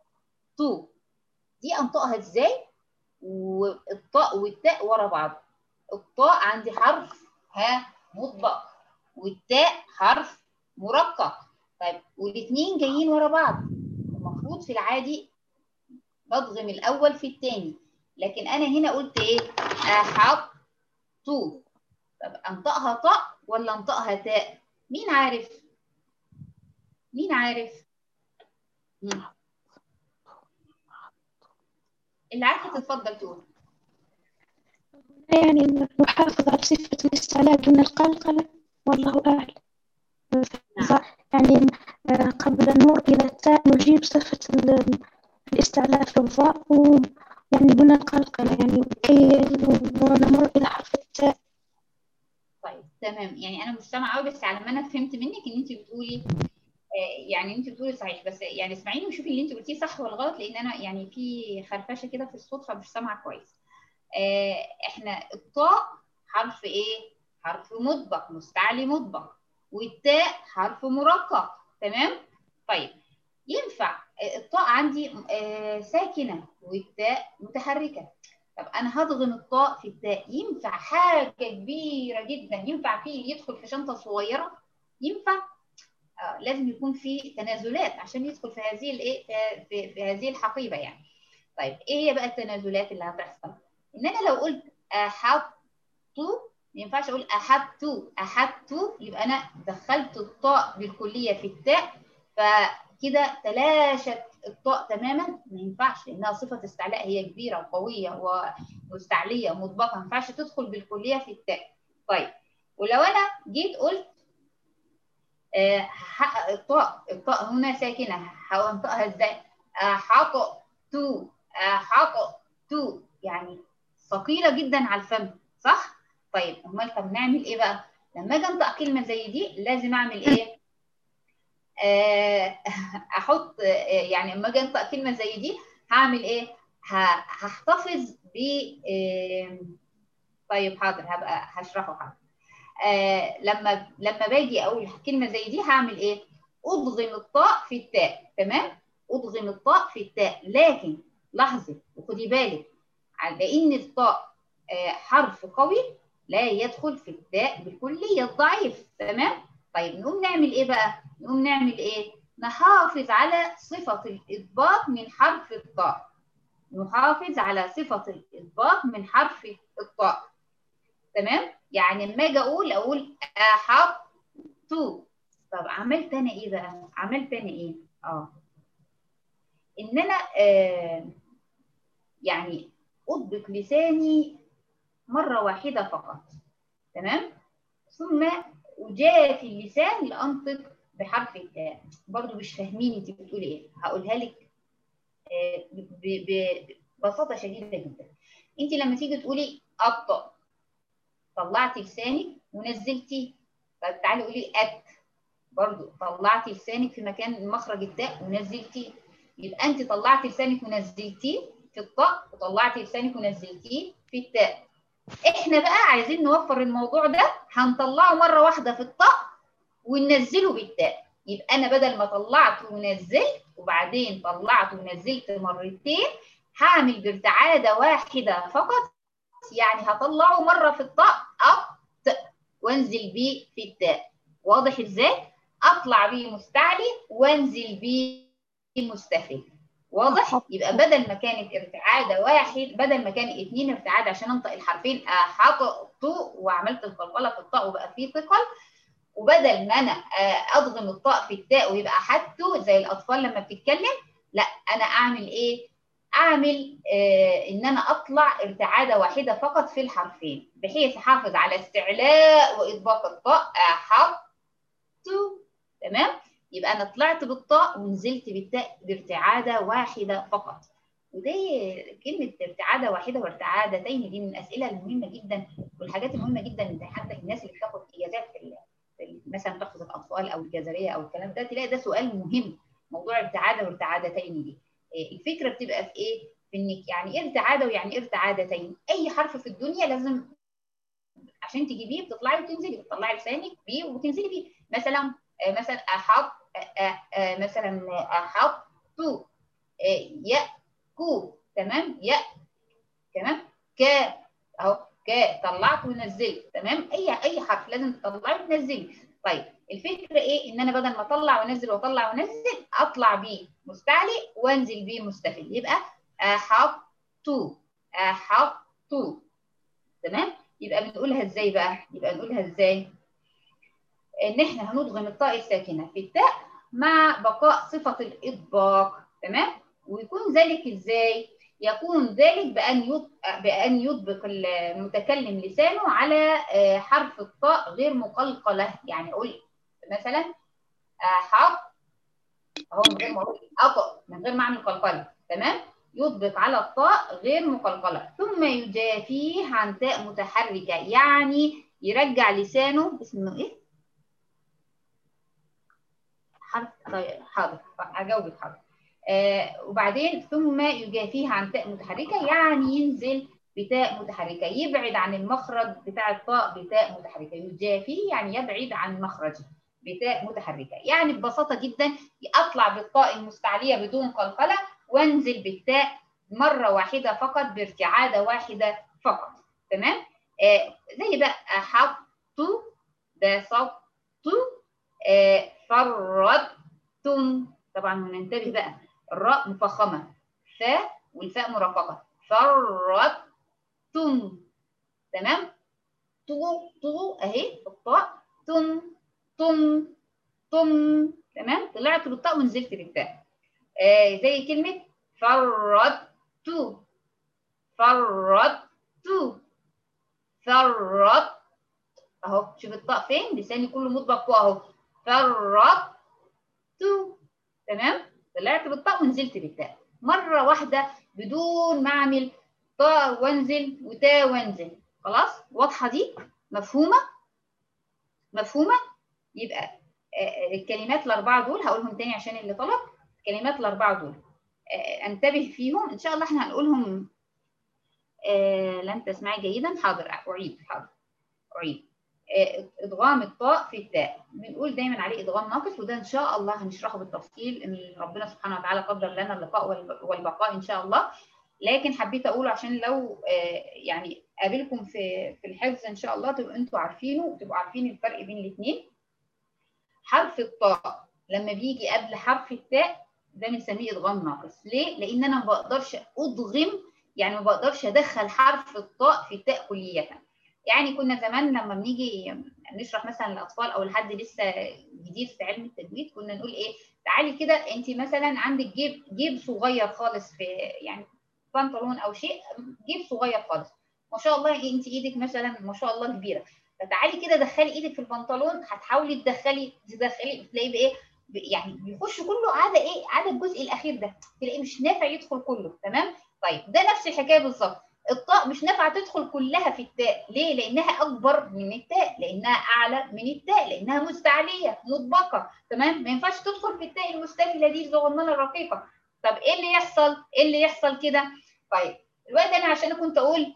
دي انطقها ازاي؟ والطاء والتاء ورا بعض. الطاء عندي حرف ها مطبق، والتاء حرف مرقق. طيب والاثنين جايين ورا بعض، المفروض في العادي بضغم الاول في الثاني، لكن انا هنا قلت ايه؟ احط. طب انطقها طاء ولا انطقها تاء؟ مين عارف؟ مين عارف؟ مم. اللي عارفه تتفضل تقول. يعني نحافظ على صفة الاستعلاء دون القلقلة، والله أعلم. نعم. يعني قبل النور إلى التاء نجيب صفة الاستعلاء في الضاء يعني دون القلقلة، يعني كي نمر إلى حرف التاء. طيب تمام. يعني انا مش سامعه قوي، بس على ما انا فهمت منك ان انت بتقولي آه يعني انت بتقولي صحيح، بس يعني اسمعيني وشوفي اللي انت قلتيه صح ولا غلط، لان انا يعني في خرفشه كده في الصوت فمش سامعه كويس. آه احنا الطاء حرف ايه؟ حرف مطبق، مستعلي مطبق، والتاء حرف مرقق. تمام؟ طيب ينفع الطاء عندي آه ساكنه والتاء متحركه. طب انا هضغم الطاء في التاء، ينفع حاجه كبيره جدا ينفع فيه يدخل في شنطه صغيره؟ ينفع؟ آه لازم يكون في تنازلات عشان يدخل في هذه الايه في, في, في هذه الحقيبه يعني. طيب ايه هي بقى التنازلات اللي هتحصل؟ ان انا لو قلت احط، ما ينفعش اقول احبت احبت، يبقى انا دخلت الطاء بالكليه في التاء، فكده تلاشت الطاء تماما. ما ينفعش لانها صفه استعلاء، هي كبيره وقويه ومستعليه مطبقه، ما ينفعش تدخل بالكليه في التاء. طيب ولو انا جيت قلت آه الطاء الطاء هنا ساكنه، هنطقها ازاي؟ احطت احطت، يعني ثقيله جدا على الفم، صح؟ طيب امال طب نعمل ايه بقى؟ لما اجي انطق كلمه زي دي لازم اعمل ايه؟ آه احط آه يعني لما اجي انطق كلمه زي دي هعمل ايه؟ هحتفظ ب آه طيب حاضر هبقى هشرحه حاضر. آه لما لما باجي اقول كلمه زي دي هعمل ايه؟ اضغم الطاء في التاء. تمام؟ اضغم الطاء في التاء، لكن لحظه وخدي بالك على ان الطاء آه حرف قوي لا يدخل في التاء بالكليه، الضعيف. تمام؟ طيب نقوم نعمل ايه بقى؟ نقوم نعمل ايه؟ نحافظ على صفه الاطباق من حرف الطاء. نحافظ على صفه الاطباق من حرف الطاء. تمام؟ يعني لما اجي اقول اقول احط. طب عملت انا ايه بقى؟ عملت انا ايه؟ اه ان انا آه يعني اطبق لساني مره واحده فقط. تمام؟ ثم اجافي اللسان لانطق بحرف التاء. برضو مش فاهمين انت بتقولي ايه، هقولها لك آه ببساطه شديده جدا. انت لما تيجي تقولي ابطأ، طلعتي لسانك ونزلتيه. طيب تعالي قولي ات، برضو طلعتي لسانك في مكان مخرج التاء ونزلتيه. يبقى انت طلعتي لسانك ونزلتيه في الطاء، وطلعتي لسانك ونزلتيه في التاء. احنا بقى عايزين نوفر الموضوع ده، هنطلعه مره واحده في الطاء وننزله بالتاء. يبقى انا بدل ما طلعت ونزلت وبعدين طلعت ونزلت مرتين، هعمل بارتعاده واحده فقط، يعني هطلعه مره في الطاء أط وانزل بيه في التاء. واضح ازاي؟ اطلع بيه مستعلي وانزل بيه مستفل. واضح؟ يبقى بدل ما كانت ارتعاده واحد، بدل ما كان اثنين ارتعاد عشان انطق الحرفين احطت وعملت القلقله في الطاء وبقى فيه ثقل، وبدل ما انا اضغم الطاء في التاء ويبقى حتو زي الاطفال لما بتتكلم، لا انا اعمل ايه؟ اعمل آه ان انا اطلع ارتعاده واحده فقط في الحرفين بحيث احافظ على استعلاء واطباق الطاء. احط تمام. يبقى انا طلعت بالطاء ونزلت بالتاء بارتعاده واحده فقط. ودي كلمه ارتعاده واحده وارتعادتين دي من الاسئله المهمه جدا والحاجات المهمه جدا، حتى الناس اللي بتاخد اجازات في مثلا تحفظ الاطفال او الجزريه او الكلام ده تلاقي ده سؤال مهم. موضوع ارتعاده وارتعادتين دي الفكره بتبقى في ايه؟ في انك يعني ايه ارتعاده ويعني ايه ارتعادتين. اي حرف في الدنيا لازم عشان تجيبيه بتطلعي وتنزلي، بتطلعي لسانك بيه وتنزلي بيه. مثلا مثلا احط مثلا احط تو يأكو تمام. يأ تمام. ك اهو ك طلعت ونزلت تمام. اي اي حرف لازم تطلعي وتنزلي. طيب الفكره ايه؟ ان انا بدل ما اطلع وانزل واطلع وانزل اطلع بيه مستعلي وانزل بيه مستفل. يبقى احط احط تمام. يبقى بنقولها ازاي بقى؟ يبقى نقولها ازاي؟ ان احنا هندغم الطاء الساكنه في التاء مع بقاء صفه الاطباق تمام. ويكون ذلك ازاي؟ يكون ذلك بان بان يطبق المتكلم لسانه على حرف الطاء غير مقلقله. يعني اقول مثلا احط اهو من غير ما اقول اطأ، من غير ما اعمل قلقله تمام. يطبق على الطاء غير مقلقله ثم يجافيه عن تاء متحركه، يعني يرجع لسانه اسمه ايه؟ حرف طيب حاضر هجاوبك حاضر. آه وبعدين ثم يجافيه عن تاء متحركه، يعني ينزل بتاء متحركه، يبعد عن المخرج بتاع الطاء بتاء متحركه. يجافيه يعني يبعد عن مخرجه بتاء متحركه. يعني ببساطه جدا اطلع بالطاء المستعليه بدون قلقله وانزل بالتاء مره واحده فقط بارتعاده واحده فقط تمام. آه زي بقى احط ده صوت آه فرطتم. طبعا هننتبه بقى الراء مفخمه ف والفاء مرققه. فرطتم تمام. تو تو اهي الطاء تم تم تم تمام. طلعت بالطاء ونزلت بالتاء. آه زي كلمه فرطت فرطت فرط اهو. شوف الطاء فين؟ لساني كله مطبق فوق اهو. فرطت تمام. طلعت بالطاء ونزلت بالتاء مره واحده بدون ما اعمل طاء وانزل وتاء وانزل. خلاص واضحه دي؟ مفهومه؟ مفهومه؟ يبقى الكلمات الاربعه دول هقولهم تاني عشان اللي طلب. الكلمات الاربعه دول انتبه فيهم ان شاء الله. احنا هنقولهم لن تسمعي جيدا. حاضر اعيد. حاضر اعيد. ادغام الطاء في التاء بنقول دايما عليه ادغام ناقص، وده ان شاء الله هنشرحه بالتفصيل ان ربنا سبحانه وتعالى قدر لنا اللقاء والبقاء ان شاء الله. لكن حبيت اقوله عشان لو يعني قابلكم في في الحفظ ان شاء الله تبقوا انتوا عارفينه وتبقوا عارفين الفرق بين الاثنين. حرف الطاء لما بيجي قبل حرف التاء ده بنسميه ادغام ناقص. ليه؟ لان انا ما بقدرش ادغم، يعني ما بقدرش ادخل حرف الطاء في التاء كلية. يعني كنا زمان لما بنيجي نشرح مثلا للاطفال او لحد لسه جديد في علم التجويد كنا نقول ايه؟ تعالي كده انت مثلا عندك جيب جيب صغير خالص في يعني بنطلون او شيء، جيب صغير خالص ما شاء الله انت ايدك مثلا ما شاء الله كبيره، فتعالي كده دخلي ايدك في البنطلون هتحاولي تدخلي تدخلي تلاقي بايه؟ يعني بيخش كله عاده ايه؟ عاده الجزء الاخير ده تلاقيه مش نافع يدخل كله تمام؟ طيب ده نفس الحكايه بالظبط. الطاء مش نافعه تدخل كلها في التاء. ليه؟ لانها اكبر من التاء، لانها اعلى من التاء، لانها مستعليه مطبقه تمام. ما ينفعش تدخل في التاء المستفله دي الصغننه الرقيقه. طب ايه اللي يحصل؟ ايه اللي يحصل كده؟ طيب دلوقتي انا عشان كنت اقول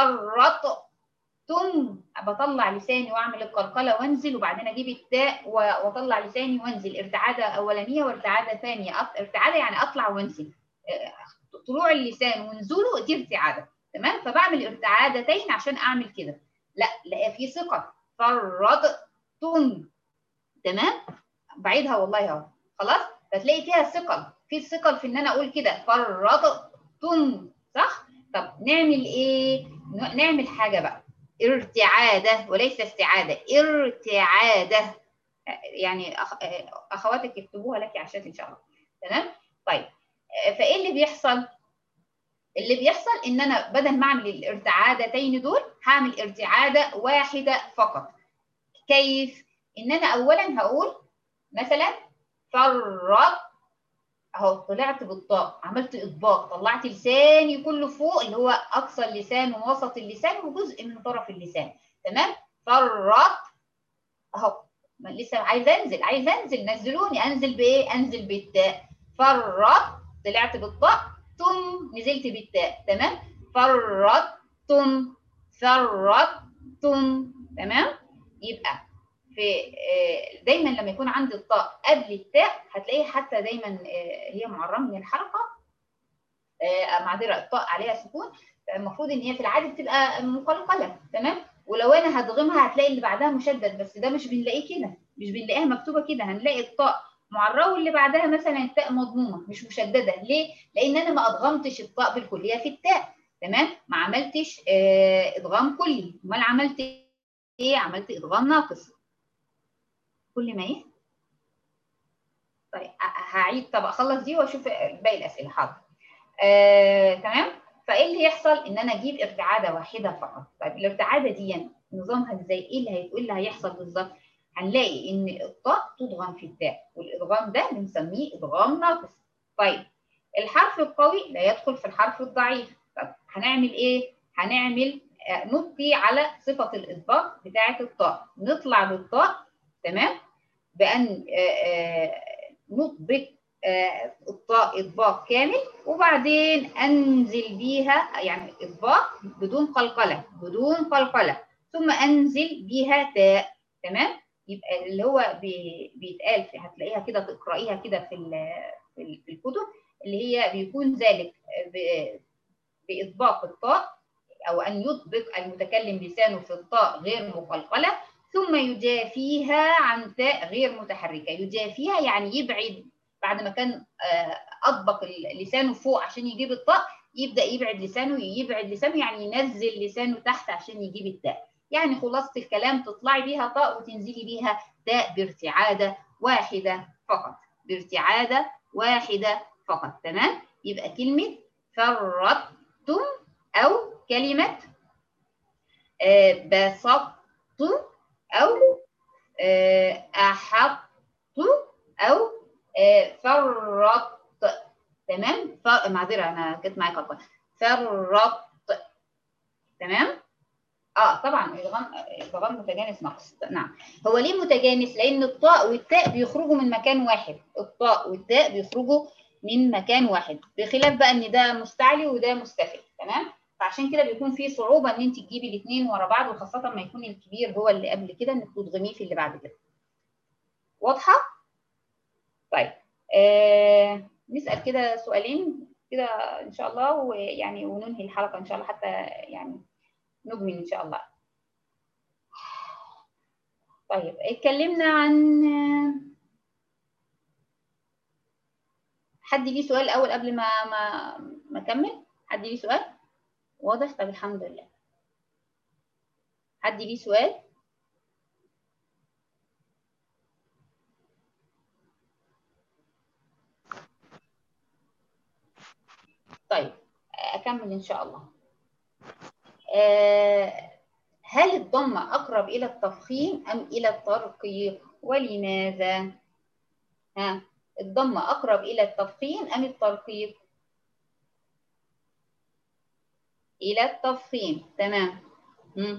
فرطتم بطلع لساني واعمل القلقله وانزل وبعدين اجيب التاء واطلع لساني وانزل. ارتعاده اولانيه وارتعاده ثانيه. ارتعاده يعني اطلع وانزل، طلوع اللسان ونزوله دي ارتعاده تمام. فبعمل ارتعادتين عشان اعمل كده. لا لا في ثقه. فرطتم تمام. بعيدها والله اهو خلاص. فتلاقي فيها ثقل، في ثقل في ان انا اقول كده فرطتم صح. طب نعمل ايه؟ نعمل حاجه بقى ارتعاده وليس استعاده. ارتعاده يعني اخواتك يكتبوها لك عشان ان شاء الله تمام. طيب فايه اللي بيحصل؟ اللي بيحصل ان انا بدل ما اعمل الارتعادتين دول هعمل ارتعاده واحده فقط. كيف؟ ان انا اولا هقول مثلا فرط اهو، طلعت بالطاء، عملت اطباق، طلعت لساني كله فوق اللي هو اقصى اللسان ووسط اللسان وجزء من طرف اللسان. تمام؟ فرط اهو، لسه عايزه انزل، عايزه انزل، نزلوني، انزل بايه؟ انزل بالتاء. فرط طلعت بالطاء، ثم نزلت بالتاء. تمام؟ فرطتم، فرطتم. تمام؟ يبقى في دايما لما يكون عندي الطاء قبل التاء هتلاقيها حتى دايما هي معرمه من الحلقه، معذره الطاء عليها سكون، المفروض ان هي في العادي بتبقى مقلقله. تمام؟ ولو انا هدغمها هتلاقي اللي بعدها مشدد، بس ده مش بنلاقيه كده، مش بنلاقيها مكتوبه كده، هنلاقي الطاء معرّة واللي بعدها مثلا التاء مضمومه مش مشدده. ليه؟ لان انا ما ادغمتش الطاء بالكليه في التاء. تمام؟ ما عملتش آه ادغام كلي، امال عملت ايه؟ عملت ادغام ناقص. كل ما ايه؟ طيب هعيد، طب اخلص دي واشوف باقي الاسئله. حاضر. آه، تمام؟ فايه اللي يحصل؟ ان انا اجيب ارتعاده واحده فقط. طيب الارتعاده دي نظامها ازاي؟ ايه اللي هي... اللي هيحصل بالظبط؟ هنلاقي ان الطاء تدغم في التاء، والادغام ده بنسميه ادغام ناقص. طيب الحرف القوي لا يدخل في الحرف الضعيف. طب هنعمل ايه؟ هنعمل آه نبقي على صفه الاطباق بتاعه الطاء، نطلع بالطاء. تمام؟ بان آه آه نطبق آه الطاء اطباق كامل، وبعدين انزل بيها، يعني اطباق بدون قلقله، بدون قلقله، ثم انزل بيها تاء. تمام؟ يبقى اللي هو بي بيتقال في، هتلاقيها كده تقرايها كده في في الكتب، اللي هي بيكون ذلك باطباق الطاء، او ان يطبق المتكلم لسانه في الطاء غير مقلقله، ثم يجافيها عن تاء غير متحركه. يجافيها يعني يبعد، بعد ما كان اطبق لسانه فوق عشان يجيب الطاء، يبدا يبعد لسانه، يبعد لسانه يعني ينزل لسانه تحت عشان يجيب التاء. يعني خلاصه الكلام تطلعي بيها طاء وتنزلي بيها تاء بارتعاده واحده فقط، بارتعاده واحده فقط. تمام؟ يبقى كلمه فرطتم، او كلمه بسطت، او احط، او فرط. تمام؟ معذره انا كنت معاك غلطان. فرط. تمام؟ اه طبعا الادغام الادغام متجانس ناقص. نعم. هو ليه متجانس؟ لان الطاء والتاء بيخرجوا من مكان واحد، الطاء والتاء بيخرجوا من مكان واحد، بخلاف بقى ان ده مستعلي وده مستفل. تمام؟ فعشان كده بيكون في صعوبه ان انت تجيبي الاثنين ورا بعض، وخاصه ما يكون الكبير هو اللي قبل كده انك تدغميه في اللي بعد كده. واضحه؟ طيب آه نسال كده سؤالين كده ان شاء الله، ويعني وننهي الحلقه ان شاء الله، حتى يعني نكمل ان شاء الله. طيب اتكلمنا عن، حد ليه سؤال الاول قبل ما ما ما اكمل؟ حد ليه سؤال؟ واضح؟ طب الحمد لله. حد ليه سؤال؟ طيب اكمل ان شاء الله. أه هل الضمه اقرب الى التفخيم ام الى الترقيق؟ ولماذا؟ ها، الضمه اقرب الى التفخيم ام الترقيق؟ الى التفخيم. تمام. مم.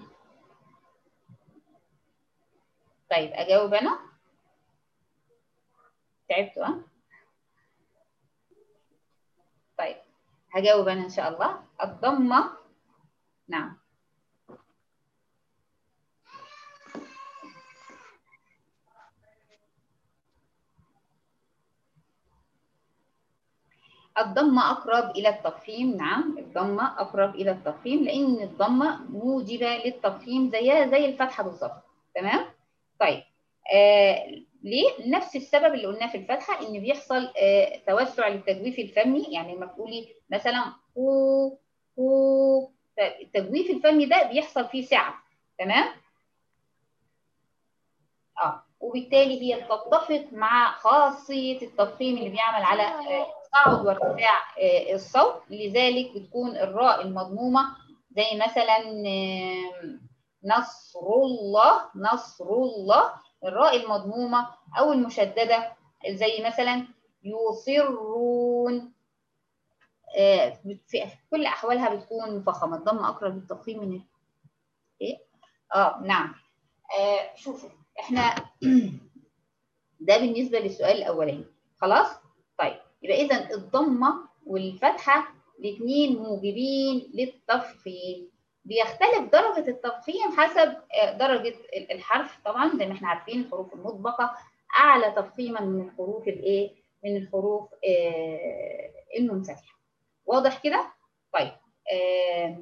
طيب اجاوب انا؟ تعبتوا ها؟ طيب هجاوب انا ان شاء الله. الضمه، نعم، الضمه اقرب الى التفخيم. نعم، الضمه اقرب الى التفخيم لان الضمه موجبه للتفخيم، زيها زي الفتحه بالظبط. تمام؟ طيب آه ليه؟ نفس السبب اللي قلناه في الفتحه، ان بيحصل آه توسع للتجويف الفمي. يعني لما تقولي مثلا او او، التجويف الفمي ده بيحصل فيه سعه. تمام؟ اه وبالتالي هي بتتفق مع خاصيه التفخيم اللي بيعمل على آه تصاعد وارتفاع آه، الصوت، لذلك بتكون الراء المضمومة زي مثلا آه، نصر الله، نصر الله، الراء المضمومة أو المشددة زي مثلا يصرون، آه، في كل أحوالها بتكون مفخمة. الضم أقرب للتفخيم من إيه؟ آه نعم. آه شوفوا إحنا ده بالنسبة للسؤال الأولاني. خلاص؟ طيب يبقى إذا الضمة والفتحة الاثنين موجبين للتفخيم. بيختلف درجة التفخيم حسب درجة الحرف طبعا، زي ما احنا عارفين الحروف المطبقة أعلى تفخيما من الحروف الإيه؟ من الحروف آه المنفتحة. واضح كده؟ طيب آه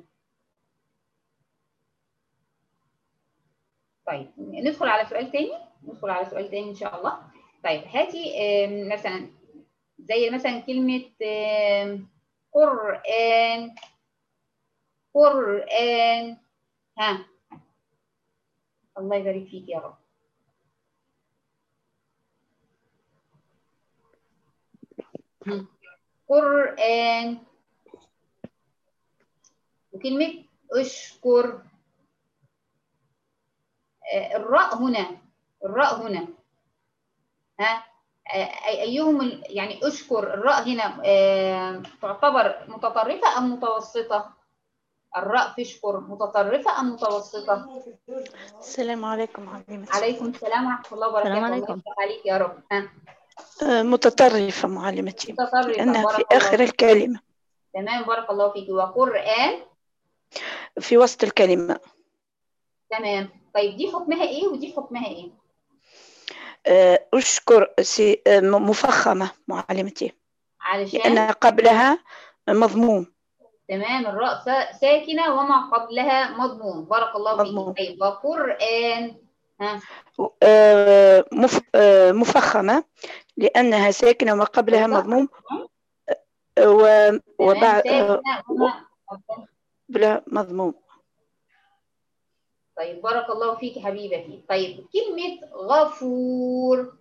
طيب ندخل على سؤال تاني، ندخل على سؤال تاني إن شاء الله. طيب هاتي آه مثلا زي مثلا كلمة آه قرآن، قرآن، ها الله يبارك فيك يا رب. قرآن. وكلمة اشكر، آه الراء هنا، الراء هنا ها آه أيهم يعني اشكر، الراء هنا آه تعتبر متطرفة أم متوسطة؟ الراء في اشكر متطرفة أم متوسطة؟ السلام عليكم معلمتي. عليكم السلام ورحمة الله وبركاته. السلام الله عليكم. يفتح عليك يا رب. ها متطرفة معلمتي، متطرفة، لأنها في بارك الله آخر فيك. الكلمة. تمام بارك الله فيك. وقرآن في وسط الكلمة. تمام. طيب دي حكمها ايه ودي حكمها ايه؟ أشكر سي مفخمة معلمتي، علشان لأنها قبلها مضموم. تمام، الراء ساكنة وما قبلها مضموم. بارك الله مضموم. فيك. طيب وقرآن ها مف... مفخمة لأنها ساكنة وما قبلها مضموم، و... وبعد قبلها مضموم. طيب بارك الله فيك حبيبتي. طيب كلمة غفور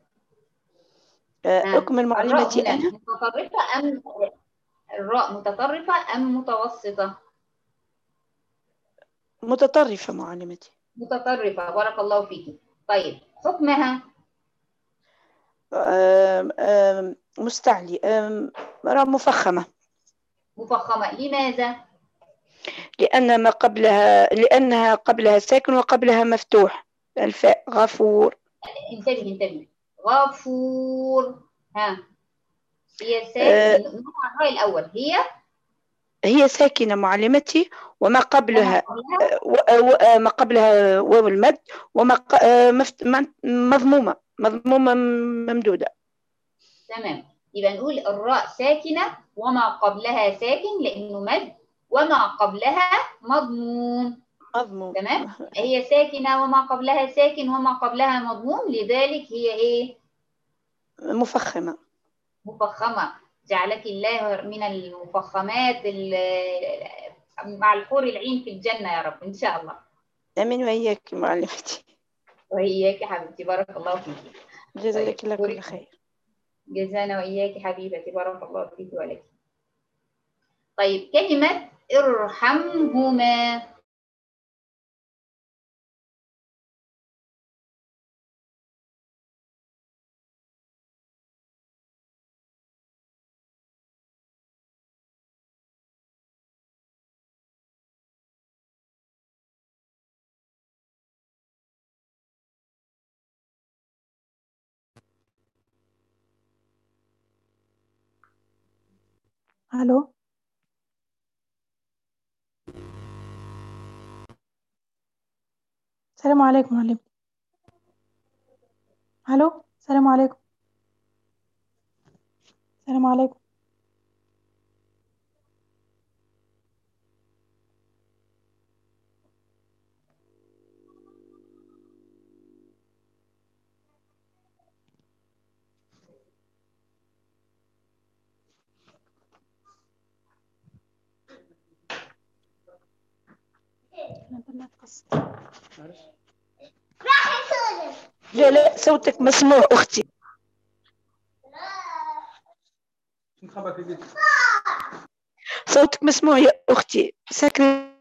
أكمل معلمتي. الراء هنا أنا متطرفة أم الراء متطرفة أم متوسطة؟ متطرفة معلمتي. متطرفة بارك الله فيك. طيب حكمها آم آم مستعلي، راء مفخمة. مفخمة، لماذا؟ لأن ما قبلها لأنها قبلها ساكن وقبلها مفتوح، الفاء. غفور. انتبه انتبه غفور ها هي ساكنة. أه الراء الأول هي هي ساكنة معلمتي، وما قبلها ما قبلها واو المد، وما مضمومة مضمومة ممدودة. تمام، يبقى نقول الراء ساكنة وما قبلها ساكن لأنه مد، وما قبلها مضموم. مضموم. تمام، هي ساكنة وما قبلها ساكن وما قبلها مضموم، لذلك هي إيه؟ مفخمة. مفخمة. جعلك الله من المفخمات مع الحور العين في الجنة يا رب إن شاء الله. آمين وإياك معلمتي. وإياك حبيبتي بارك الله فيك. جزاك الله كل خير. جزانا وإياك حبيبتي بارك الله فيك ولك. طيب كلمة ارحمهما الو السلام عليكم معلم. الو السلام عليكم. السلام عليكم. لا لا صوتك مسموع أختي. شنو خبرك صوتك مسموع يا أختي، ساكنة.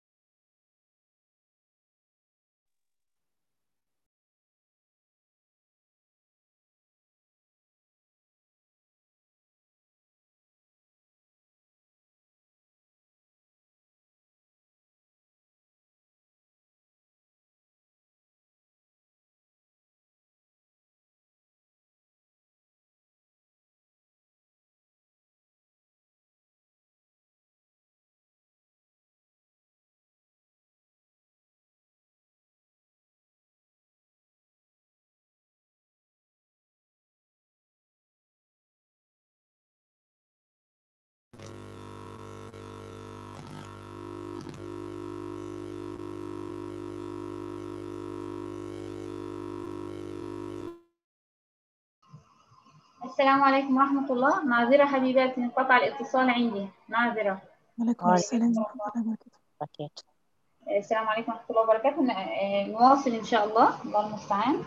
السلام عليكم ورحمة الله. معذرة حبيباتي، انقطع الاتصال عندي، معذرة. وعليكم السلام ورحمة الله وبركاته. السلام عليكم ورحمة الله وبركاته. نواصل إن شاء الله، الله المستعان.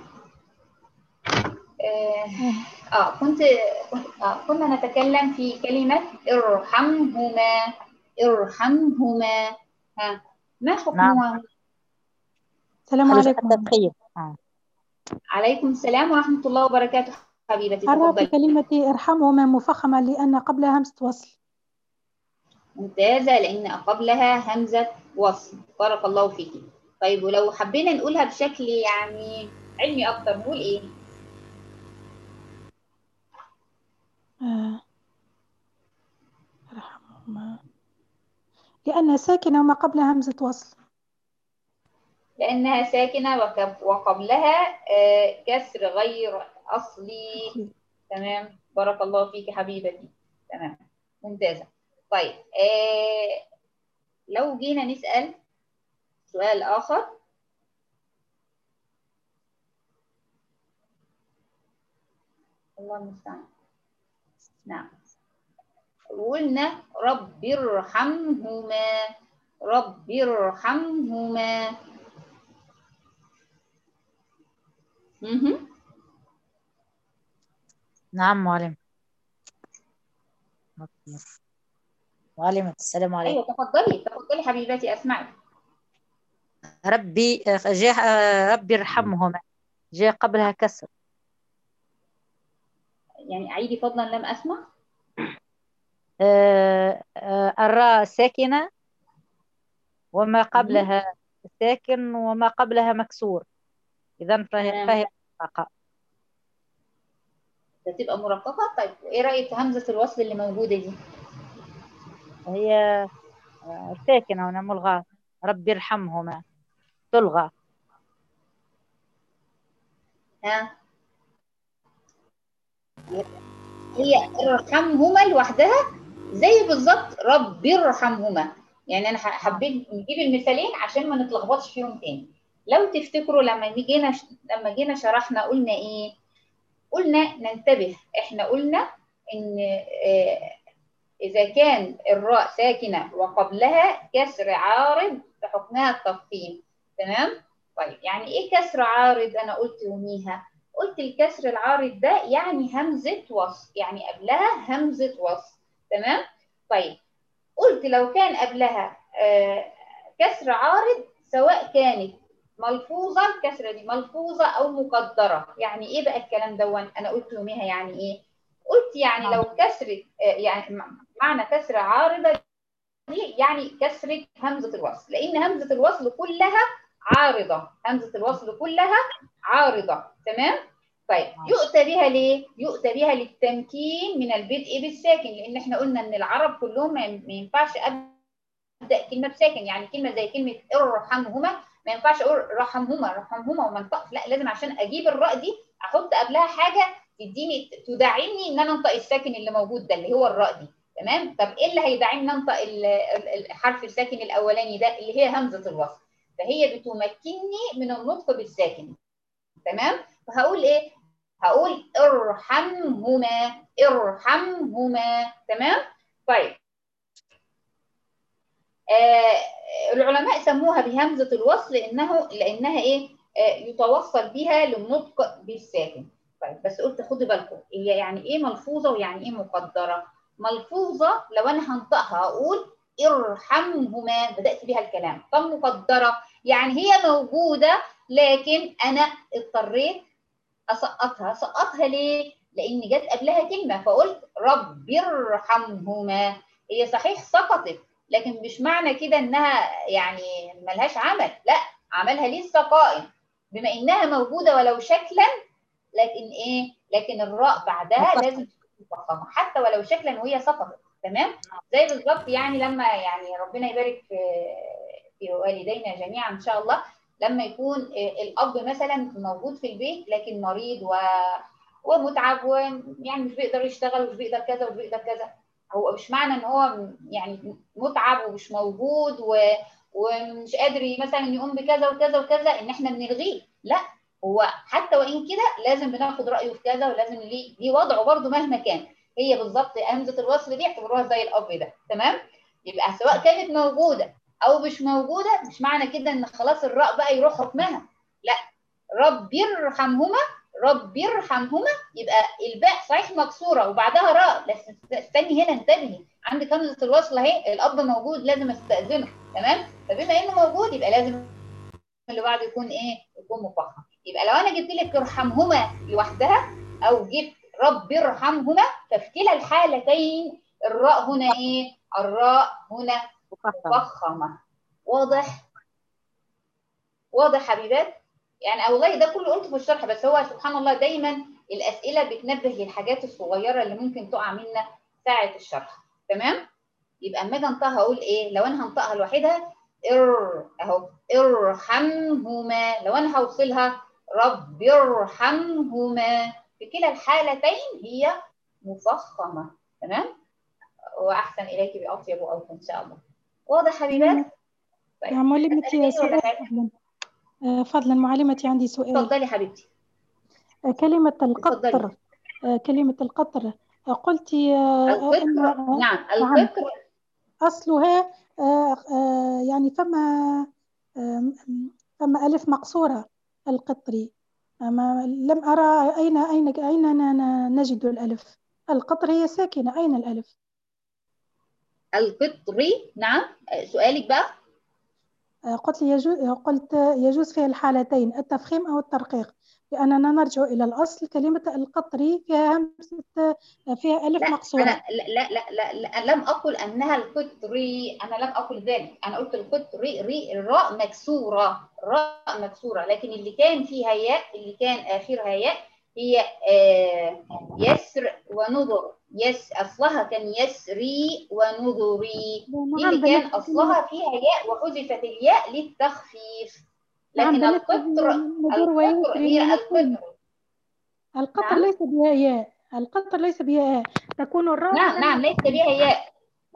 آه كنت آه كنا نتكلم في كلمة ارحمهما. ارحمهما، ها ما حكمها؟ نعم. السلام عليكم. التدخين. آه. عليكم السلام ورحمة الله وبركاته حبيبتي، عرفت تفضلي. كلمة ارحمهما مفخمة لأن قبلها همزة وصل. ممتازة، لأن قبلها همزة وصل، بارك الله فيكي. طيب ولو حبينا نقولها بشكل يعني علمي أكتر نقول إيه؟ آه. ارحمهما لأنها ساكنة وما قبلها همزة وصل. لأنها ساكنة وقبلها آه كسر غير أصلي. تمام، بارك الله فيكي حبيبتي. تمام، ممتازة. طيب آه لو جينا نسأل سؤال آخر. الله المستعان. نعم، قلنا رب ارحمهما. رب ارحمهما. نعم معلم. معلمة السلام عليكم. ايوه تفضلي تفضلي حبيبتي، اسمعك. ربي جاء ربي ارحمهما، جاء قبلها كسر. يعني عيدي فضلا، لم اسمع. آه آه الراء ساكنة وما قبلها ساكن وما قبلها مكسور، إذا فهي فهي مرققة. بتبقى مرققة. طيب ايه رأيك في همزة الوصل اللي موجودة دي؟ هي ساكنة هنا ملغاة. ربي ارحمهما تلغى. ها، هي ارحمهما لوحدها زي بالظبط ربي ارحمهما. يعني انا حبيت نجيب المثالين عشان ما نتلخبطش فيهم تاني. لو تفتكروا لما جينا لما جينا شرحنا قلنا ايه؟ قلنا ننتبه، احنا قلنا ان اذا كان الراء ساكنه وقبلها كسر عارض فحكمها التفخيم. تمام؟ طيب يعني ايه كسر عارض؟ انا قلت يوميها قلت الكسر العارض ده يعني همزه وصل، يعني قبلها همزه وصل. تمام؟ طيب قلت لو كان قبلها آه كسر عارض سواء كانت ملفوظه، الكسره دي ملفوظه او مقدره. يعني ايه بقى الكلام دون؟ انا قلت يوميها يعني ايه؟ قلت يعني لو كسرت يعني معنى كسر عارضه دي يعني كسرة همزة الوصل، لأن همزة الوصل كلها عارضة. همزة الوصل كلها عارضة. تمام؟ طيب يؤتى بها ليه؟ يؤتى بها للتمكين من البدء بالساكن، لأن احنا قلنا إن العرب كلهم ما ينفعش أبدأ كلمة بساكن. يعني كلمة زي كلمة ارحمهما ما ينفعش أقول رحمهما رحمهما ومنطق، لا لازم عشان أجيب الراء دي أحط قبلها حاجة تديني تدعمني إن أنا أنطق الساكن اللي موجود ده اللي هو الراء دي. تمام؟ طب ايه اللي هيدعمني انطق الحرف الساكن الاولاني ده اللي هي همزه الوصل؟ فهي بتمكنني من النطق بالساكن. تمام؟ فهقول ايه؟ هقول ارحمهما ارحمهما. تمام؟ طيب آه العلماء سموها بهمزه الوصل لانه لانها ايه؟ آه يتوصل بها للنطق بالساكن. طيب بس قلت خدوا بالكم هي يعني ايه ملفوظه ويعني ايه مقدره. ملفوظة لو أنا هنطقها أقول ارحمهما، بدأت بها الكلام. طب مقدرة يعني هي موجودة لكن أنا اضطريت أسقطها. سقطها ليه؟ لأن جت قبلها كلمة فقلت رب ارحمهما. هي صحيح سقطت لكن مش معنى كده إنها يعني ملهاش عمل، لا، عملها لسه قائم بما إنها موجودة ولو شكلا، لكن إيه؟ لكن الراء بعدها لازم تكون مفخمة حتى ولو شكلا وهي سقطت. تمام؟ زي بالظبط يعني لما يعني ربنا يبارك في في والدينا جميعا إن شاء الله، لما يكون الأب مثلا موجود في البيت لكن مريض و... ومتعب ويعني مش بيقدر يشتغل ومش بيقدر كذا ومش بيقدر كذا. هو مش معنى ان هو يعني متعب ومش موجود و... ومش قادر مثلا يقوم بكذا وكذا وكذا ان احنا بنلغيه، لا، هو حتى وان كده لازم بناخد رايه في كذا ولازم ليه ليه وضعه برده مهما كان. هي بالظبط همزه الوصل دي اعتبروها زي الاب ده. تمام؟ يبقى سواء كانت موجوده او مش موجوده مش معنى كده ان خلاص الراء بقى يروح حكمها، لا. رب ارحمهما، رب ارحمهما، يبقى الباء صحيح مكسوره وبعدها راء، بس استني هنا انتبهي، عندك همزه الوصل اهي، الاب موجود لازم استاذنه. تمام؟ فبما انه موجود يبقى لازم اللي بعده يكون ايه؟ يكون مفخم. يبقى لو انا جبت لك ارحمهما لوحدها او جبت رب ارحمهما، ففي كلا الحالتين الراء هنا ايه؟ الراء هنا مفخمه. واضح؟ واضح حبيبات؟ يعني والله ده كله قلته في الشرح، بس هو سبحان الله دايما الاسئله بتنبه للحاجات الصغيره اللي ممكن تقع منا ساعه الشرح. تمام؟ يبقى اما اجي انطقها اقول ايه؟ لو انا هنطقها لوحدها ار اهو ارحمهما، لو انا هوصلها رب ارحمهما، في كلا الحالتين هي مفخمه. تمام؟ واحسن اليك باطيب اوفى ان شاء الله. واضح حبيبات؟ طيب يا معلمتي سؤال فضلا. فضلا معلمتي عندي سؤال. اتفضلي حبيبتي. كلمة القطر، كلمة القطر قلتي القطر. نعم القطر أصلها يعني فما فما ألف مقصورة القطري، أما لم أرى أين أين أين نجد الألف. القطر هي ساكنة، أين الألف؟ القطري. نعم سؤالك بقى. قلت لي يجوز، قلت يجوز في الحالتين التفخيم أو الترقيق، لأننا نرجع إلى الأصل. كلمة القطري فيها همزة، فيها ألف لا مقصورة. أنا لا لا لا, لا, لا لم أقل أنها القطري، أنا لم أقل ذلك، أنا قلت القطري ري الراء مكسورة، راء مكسورة، لكن اللي كان فيها ياء، اللي كان آخرها ياء هي آه يسر ونذر. يس أصلها كان يسري ونذري، دي اللي كان أصلها فيها ياء وحذفت الياء للتخفيف. لكن القطر القطر هي القطر. القطر نعم؟ ليس بها ياء، القطر ليس بها ياء، تكون الراء. نعم نعم ليس بها ياء.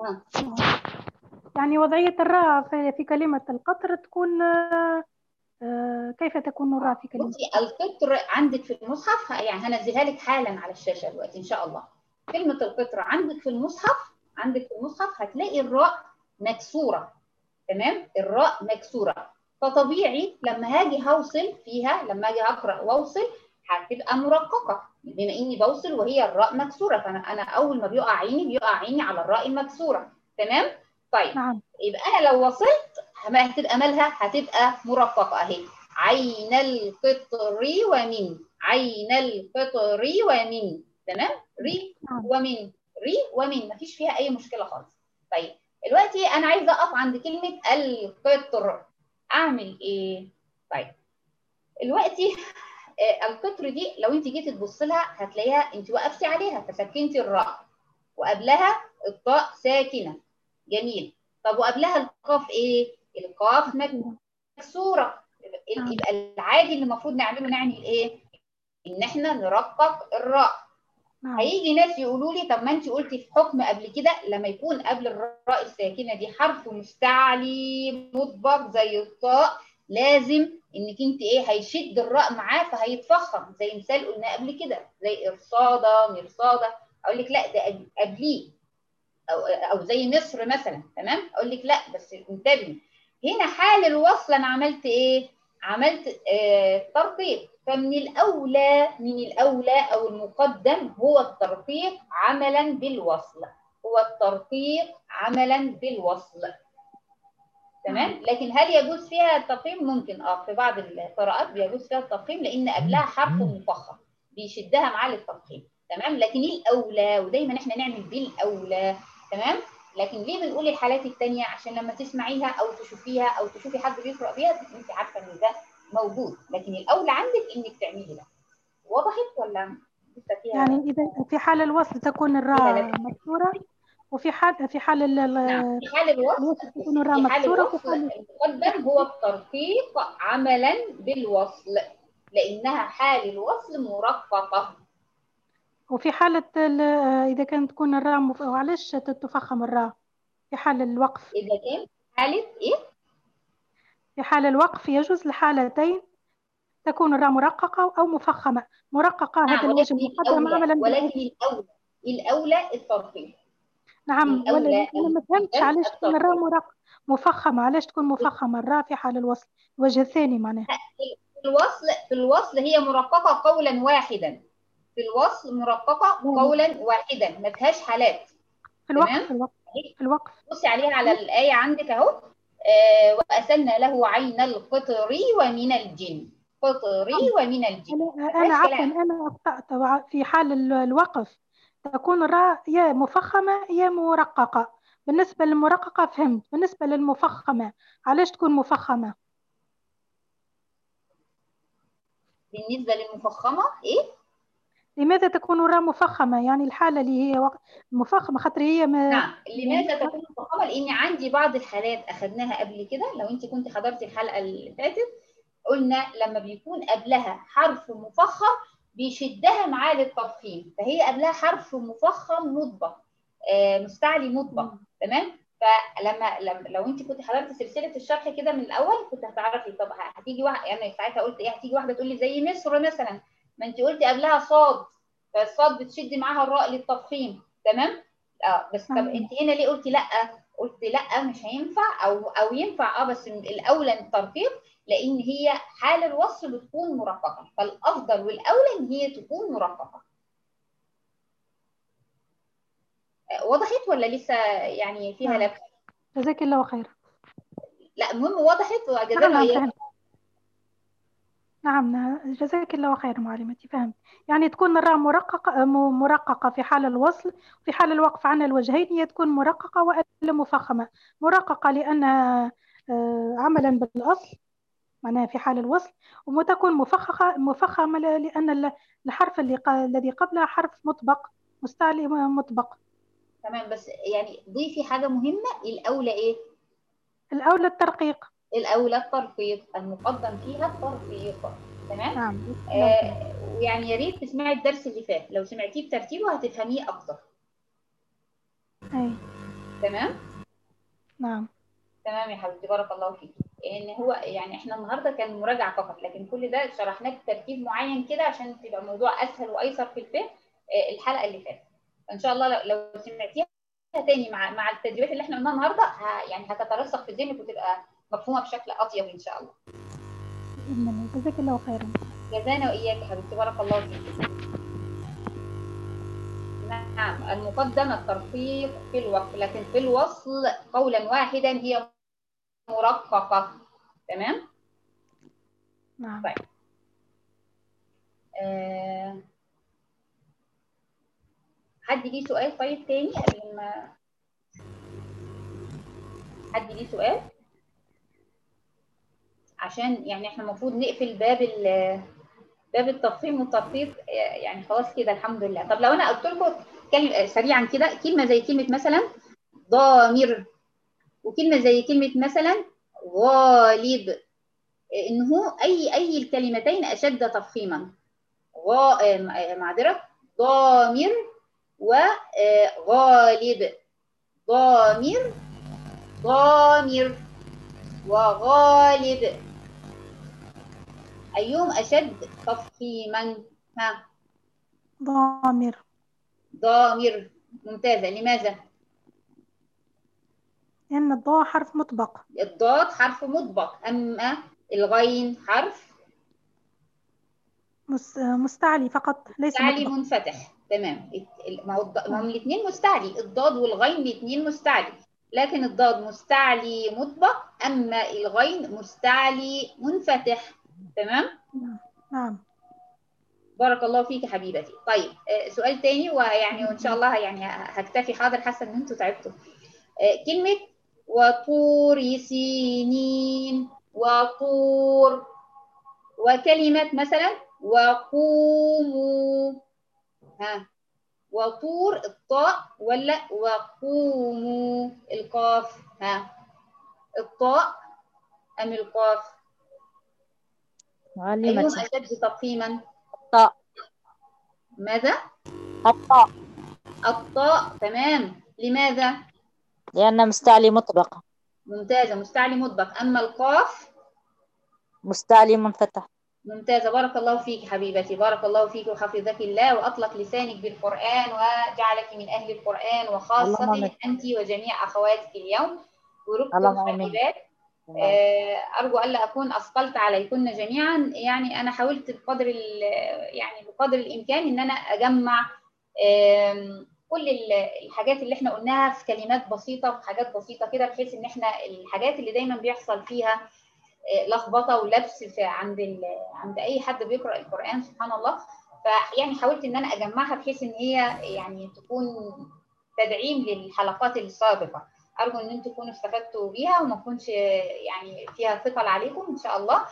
يعني وضعية الراء في كلمة القطر تكون آه كيف تكون الراء في كلمة بصي القطر عندك في المصحف، يعني هنزلها لك حالا على الشاشة دلوقتي إن شاء الله. كلمة القطر عندك في المصحف، عندك في المصحف هتلاقي الراء مكسورة. تمام؟ الراء مكسورة، فطبيعي لما هاجي هوصل فيها، لما اجي اقرا واوصل هتبقى مرققه بما اني بوصل وهي الراء مكسوره، فانا انا اول ما بيقع عيني بيقع عيني على الراء المكسوره. تمام؟ طيب نعم. يبقى انا لو وصلت هتبقى مالها؟ هتبقى مرققه اهي، عين القطر ومن، عين القطر ومن. تمام؟ ري ومن، ري ومن، مفيش فيها اي مشكله خالص. طيب دلوقتي انا عايزه اقف عند كلمه القطر، اعمل ايه؟ طيب دلوقتي القطر دي لو انت جيتي تبص لها هتلاقيها انت وقفتي عليها فسكنتي الراء وقبلها الطاء ساكنه. جميل. طب وقبلها القاف ايه؟ القاف مكسوره. يبقى العادي اللي المفروض نعمله نعمل ايه؟ ان احنا نرقق الراء. هيجي ناس يقولوا لي طب ما انت قلتي في حكم قبل كده لما يكون قبل الراء الساكنه دي حرف مستعلي مطبق زي الطاء لازم انك انت ايه؟ هيشد الراء معاه فهيتفخم، زي مثال قلنا قبل كده زي ارصاده مرصاده. اقول لك لا ده قبليه، او او زي مصر مثلا. تمام؟ اقول لك لا بس انتبهي هنا حال الوصل انا عملت ايه؟ عملت آه ترقيق. فمن الأولى من الأولى أو المقدم هو الترقيق عملا بالوصل. هو الترقيق عملا بالوصل. تمام. لكن هل يجوز فيها التفخيم؟ ممكن اه في بعض القراءات بيجوز فيها التفخيم لان قبلها حرف مفخم بيشدها معاه للتفخيم. تمام. لكن الاولى، ودايما احنا نعمل بالاولى. تمام. لكن ليه بنقول الحالات الثانيه؟ عشان لما تسمعيها او تشوفيها او تشوفي حد بيقرا بيها انت عارفه ان ده موجود، لكن الاولى عندك انك تعملي ده. وضحت ولا لسه فيها؟ يعني إذا في حال الوصل تكون الراء مكسورة، وفي حال في حال ال نعم، في حال الوصل تكون الراء في حال مكسورة، وفي الوصل حال المقدم هو الترقيق عملا بالوصل لأنها حال الوصل مرققة. وفي حالة ال- إذا كانت تكون الراء مف... معلش تتفخم الراء في حال الوقف. إذا كان حالة إيه؟ في حال الوقف يجوز لحالتين تكون الراء مرققة أو مفخمة. مرققة هذا نعم، الوجه ولكن المقدم الأولى عملا ولكن بالألف. الأولى الأولى الترقيق. نعم، ولا الأولى أنا ما فهمتش علاش تكون الراء مرق مفخمة، علاش تكون مفخمة الراء في حال الوصل؟ الوجه الثاني معناه في الوصل في الوصل هي مرققة قولا واحدا. في الوصل مرققة قولا واحدا ما فيهاش حالات. في الوقف. تمام؟ في الوقف في الوقف بصي عليها على الآية عندك أهو. آه وأسلنا له عين القطر ومن الجن. قطري ومن الجن. أنا أنا عفوا أنا أخطأت. في حال ال- الوقف تكون الراء يا مفخمة يا مرققة. بالنسبة للمرققة فهمت، بالنسبة للمفخمة علاش تكون مفخمة؟ بالنسبة للمفخمة إيه؟ لماذا تكون الراء مفخمة؟ يعني الحالة اللي هي وق- مفخمة خاطر هي ما نعم، لماذا تكون مفخمة؟ لأن عندي بعض الحالات أخذناها قبل كده، لو أنت كنت حضرتي الحلقة اللي فاتت قلنا لما بيكون قبلها حرف مفخم بيشدها معاه للتفخيم، فهي قبلها حرف مفخم مطبق آه مستعلي مطبق. تمام. فلما لما لو انت كنت حضرتي سلسله الشرح كده من الاول كنت هتعرفي. طب هتيجي واحده، يعني ساعتها قلت ايه، هتيجي واحده تقول لي زي مصر مثلا، ما انت قلتي قبلها صاد، فالصاد بتشدي معاها الراء للتفخيم. تمام. اه بس طب انت هنا ليه قلتي لا؟ قلت لا مش هينفع، او او ينفع اه بس الاولى الترقيق لان هي حال الوصل بتكون مرققه، فالافضل والاولى ان هي تكون مرققه. وضحت ولا لسه يعني فيها نعم. لبس؟ جزاك الله خير. لا المهم وضحت وجزانا نعم واياك. فهمت. نعم جزاك الله خير معلمتي، فهمت. يعني تكون الراء مرققة مرققة في حال الوصل، في حال الوقف عن الوجهين هي تكون مرققة وإلا مفخمة. مرققة لأنها عملا بالأصل معناها في حال الوصل، وتكون مفخخة مفخمة لأن الحرف اللي الذي قبلها حرف مطبق مستعلي مطبق. تمام. بس يعني ضيفي حاجة مهمة، الأولى إيه؟ الأولى الترقيق. الأولى الترقيق، المقدم فيها الترقيق. تمام؟ نعم. آه يعني يا ريت تسمعي الدرس اللي فات، لو سمعتيه بترتيبه هتفهميه أكتر. أي. تمام؟ نعم. تمام يا حبيبتي، بارك الله فيك. ان هو يعني احنا النهارده كان مراجعه فقط، لكن كل ده شرحناه بترتيب معين كده عشان تبقى الموضوع اسهل وايسر في الفهم. آه الحلقه اللي فاتت ان شاء الله لو, لو سمعتيها تاني مع مع التدريبات اللي احنا قلناها النهارده يعني هتترسخ في ذهنك وتبقى مفهومه بشكل اطيب ان شاء الله. جزاك الله خيرا. جزانا واياك يا حبيبتي، بارك الله فيك. نعم، المقدم الترقيق في الوقف، لكن في الوصل قولا واحدا هي مرققه. تمام؟ نعم. طيب. أه... حد ليه سؤال طيب تاني قبل ما حد ليه سؤال؟ عشان يعني احنا المفروض نقفل باب ال... باب التفخيم والترقيق يعني خلاص كده الحمد لله. طب لو انا قلت لكم كلمه سريعا كده، كلمه زي كلمه مثلا ضامر، وكلمه زي كلمه مثلا غالب، انه اي اي الكلمتين اشد تفخيما. غا معذره، ضامر وغالب. ضامر ضامر وغالب، أيهم أشد تفخيما؟ ها؟ ضامر. ضامر. ممتازة. لماذا؟ لأن الضاء حرف مطبق. الضاد حرف مطبق، أما الغين حرف مستعلي فقط ليس مستعلي مطبق. منفتح. تمام. ما هو الض- ما هم الاثنين مستعلي، الضاد والغين الاثنين مستعلي، لكن الضاد مستعلي مطبق، اما الغين مستعلي منفتح. تمام. نعم. بارك الله فيك حبيبتي. طيب آه، سؤال تاني، ويعني وان شاء الله يعني هكتفي. حاضر، حاسه ان انتوا تعبتوا. آه، كلمه وطور سينين، وطور، وكلمه مثلا وقوموا. ها، وطور الطاء ولا وقوموا القاف؟ ها، الطاء ام القاف؟ أيهم معلمتي اشد تفخيما؟ الطاء. ماذا؟ الطاء الطاء. تمام. لماذا؟ لأنها مستعلي مطبق. ممتازة، مستعلي مطبق. أما القاف مستعلي منفتح. ممتازة. بارك الله فيك حبيبتي، بارك الله فيك وحفظك الله وأطلق لسانك بالقرآن وجعلك من أهل القرآن، اللهم وخاصة آمين. أنت وجميع أخواتك اليوم وركتم اللهم آمين. حبيبات. آه، أرجو ألا أكون أثقلت عليكن جميعا. يعني أنا حاولت بقدر يعني بقدر الإمكان إن أنا أجمع آم، كل الحاجات اللي احنا قلناها في كلمات بسيطة، في حاجات بسيطة كده، بحيث إن احنا الحاجات اللي دايما بيحصل فيها لخبطه ولبس في عند ال... عند اي حد بيقرا القران سبحان الله. فيعني حاولت ان انا اجمعها بحيث ان هي يعني تكون تدعيم للحلقات السابقه. ارجو ان انتم تكونوا استفدتوا بيها وما تكونش يعني فيها ثقل عليكم ان شاء الله.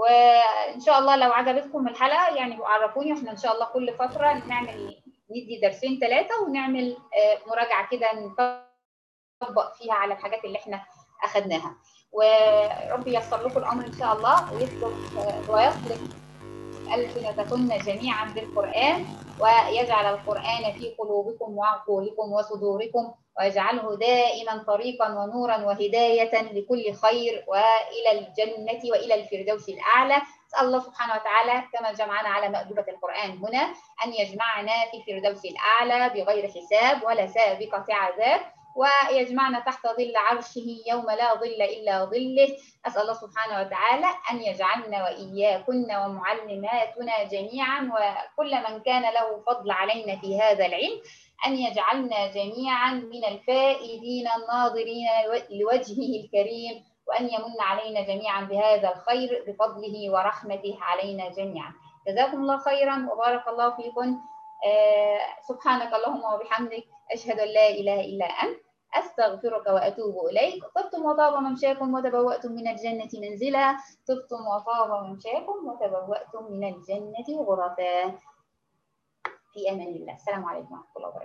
وان شاء الله لو عجبتكم الحلقه يعني عرفوني، احنا ان شاء الله كل فتره نعمل ندي درسين ثلاثه ونعمل مراجعه كده نطبق فيها على الحاجات اللي احنا اخذناها. وربي ييسر لكم الامر ان شاء الله، ويسلك ويسلك ألسنتكن جميعا بالقرآن، ويجعل القرآن في قلوبكم وعقولكم وصدوركم، ويجعله دائما طريقا ونورا وهداية لكل خير وإلى الجنة وإلى الفردوس الأعلى. أسأل الله سبحانه وتعالى كما جمعنا على مأدبة القرآن هنا أن يجمعنا في الفردوس الأعلى بغير حساب ولا سابقة عذاب، ويجمعنا تحت ظل عرشه يوم لا ظل إلا ظله. أسأل الله سبحانه وتعالى أن يجعلنا وإياكن ومعلماتنا جميعا وكل من كان له فضل علينا في هذا العلم أن يجعلنا جميعا من الفائزين الناظرين لوجهه الكريم، وأن يمن علينا جميعا بهذا الخير بفضله ورحمته علينا جميعا. جزاكم الله خيرا وبارك الله فيكم. آه سبحانك اللهم وبحمدك، أشهد أن لا إله إلا أنت، أستغفرك وأتوب إليك. طبتم وطاب ممشاكم وتبوأتم من الجنة منزلا. طبتم وطاب ممشاكم وتبوأتم من الجنة غرفا. في أمان الله. السلام عليكم ورحمة الله وبركاته.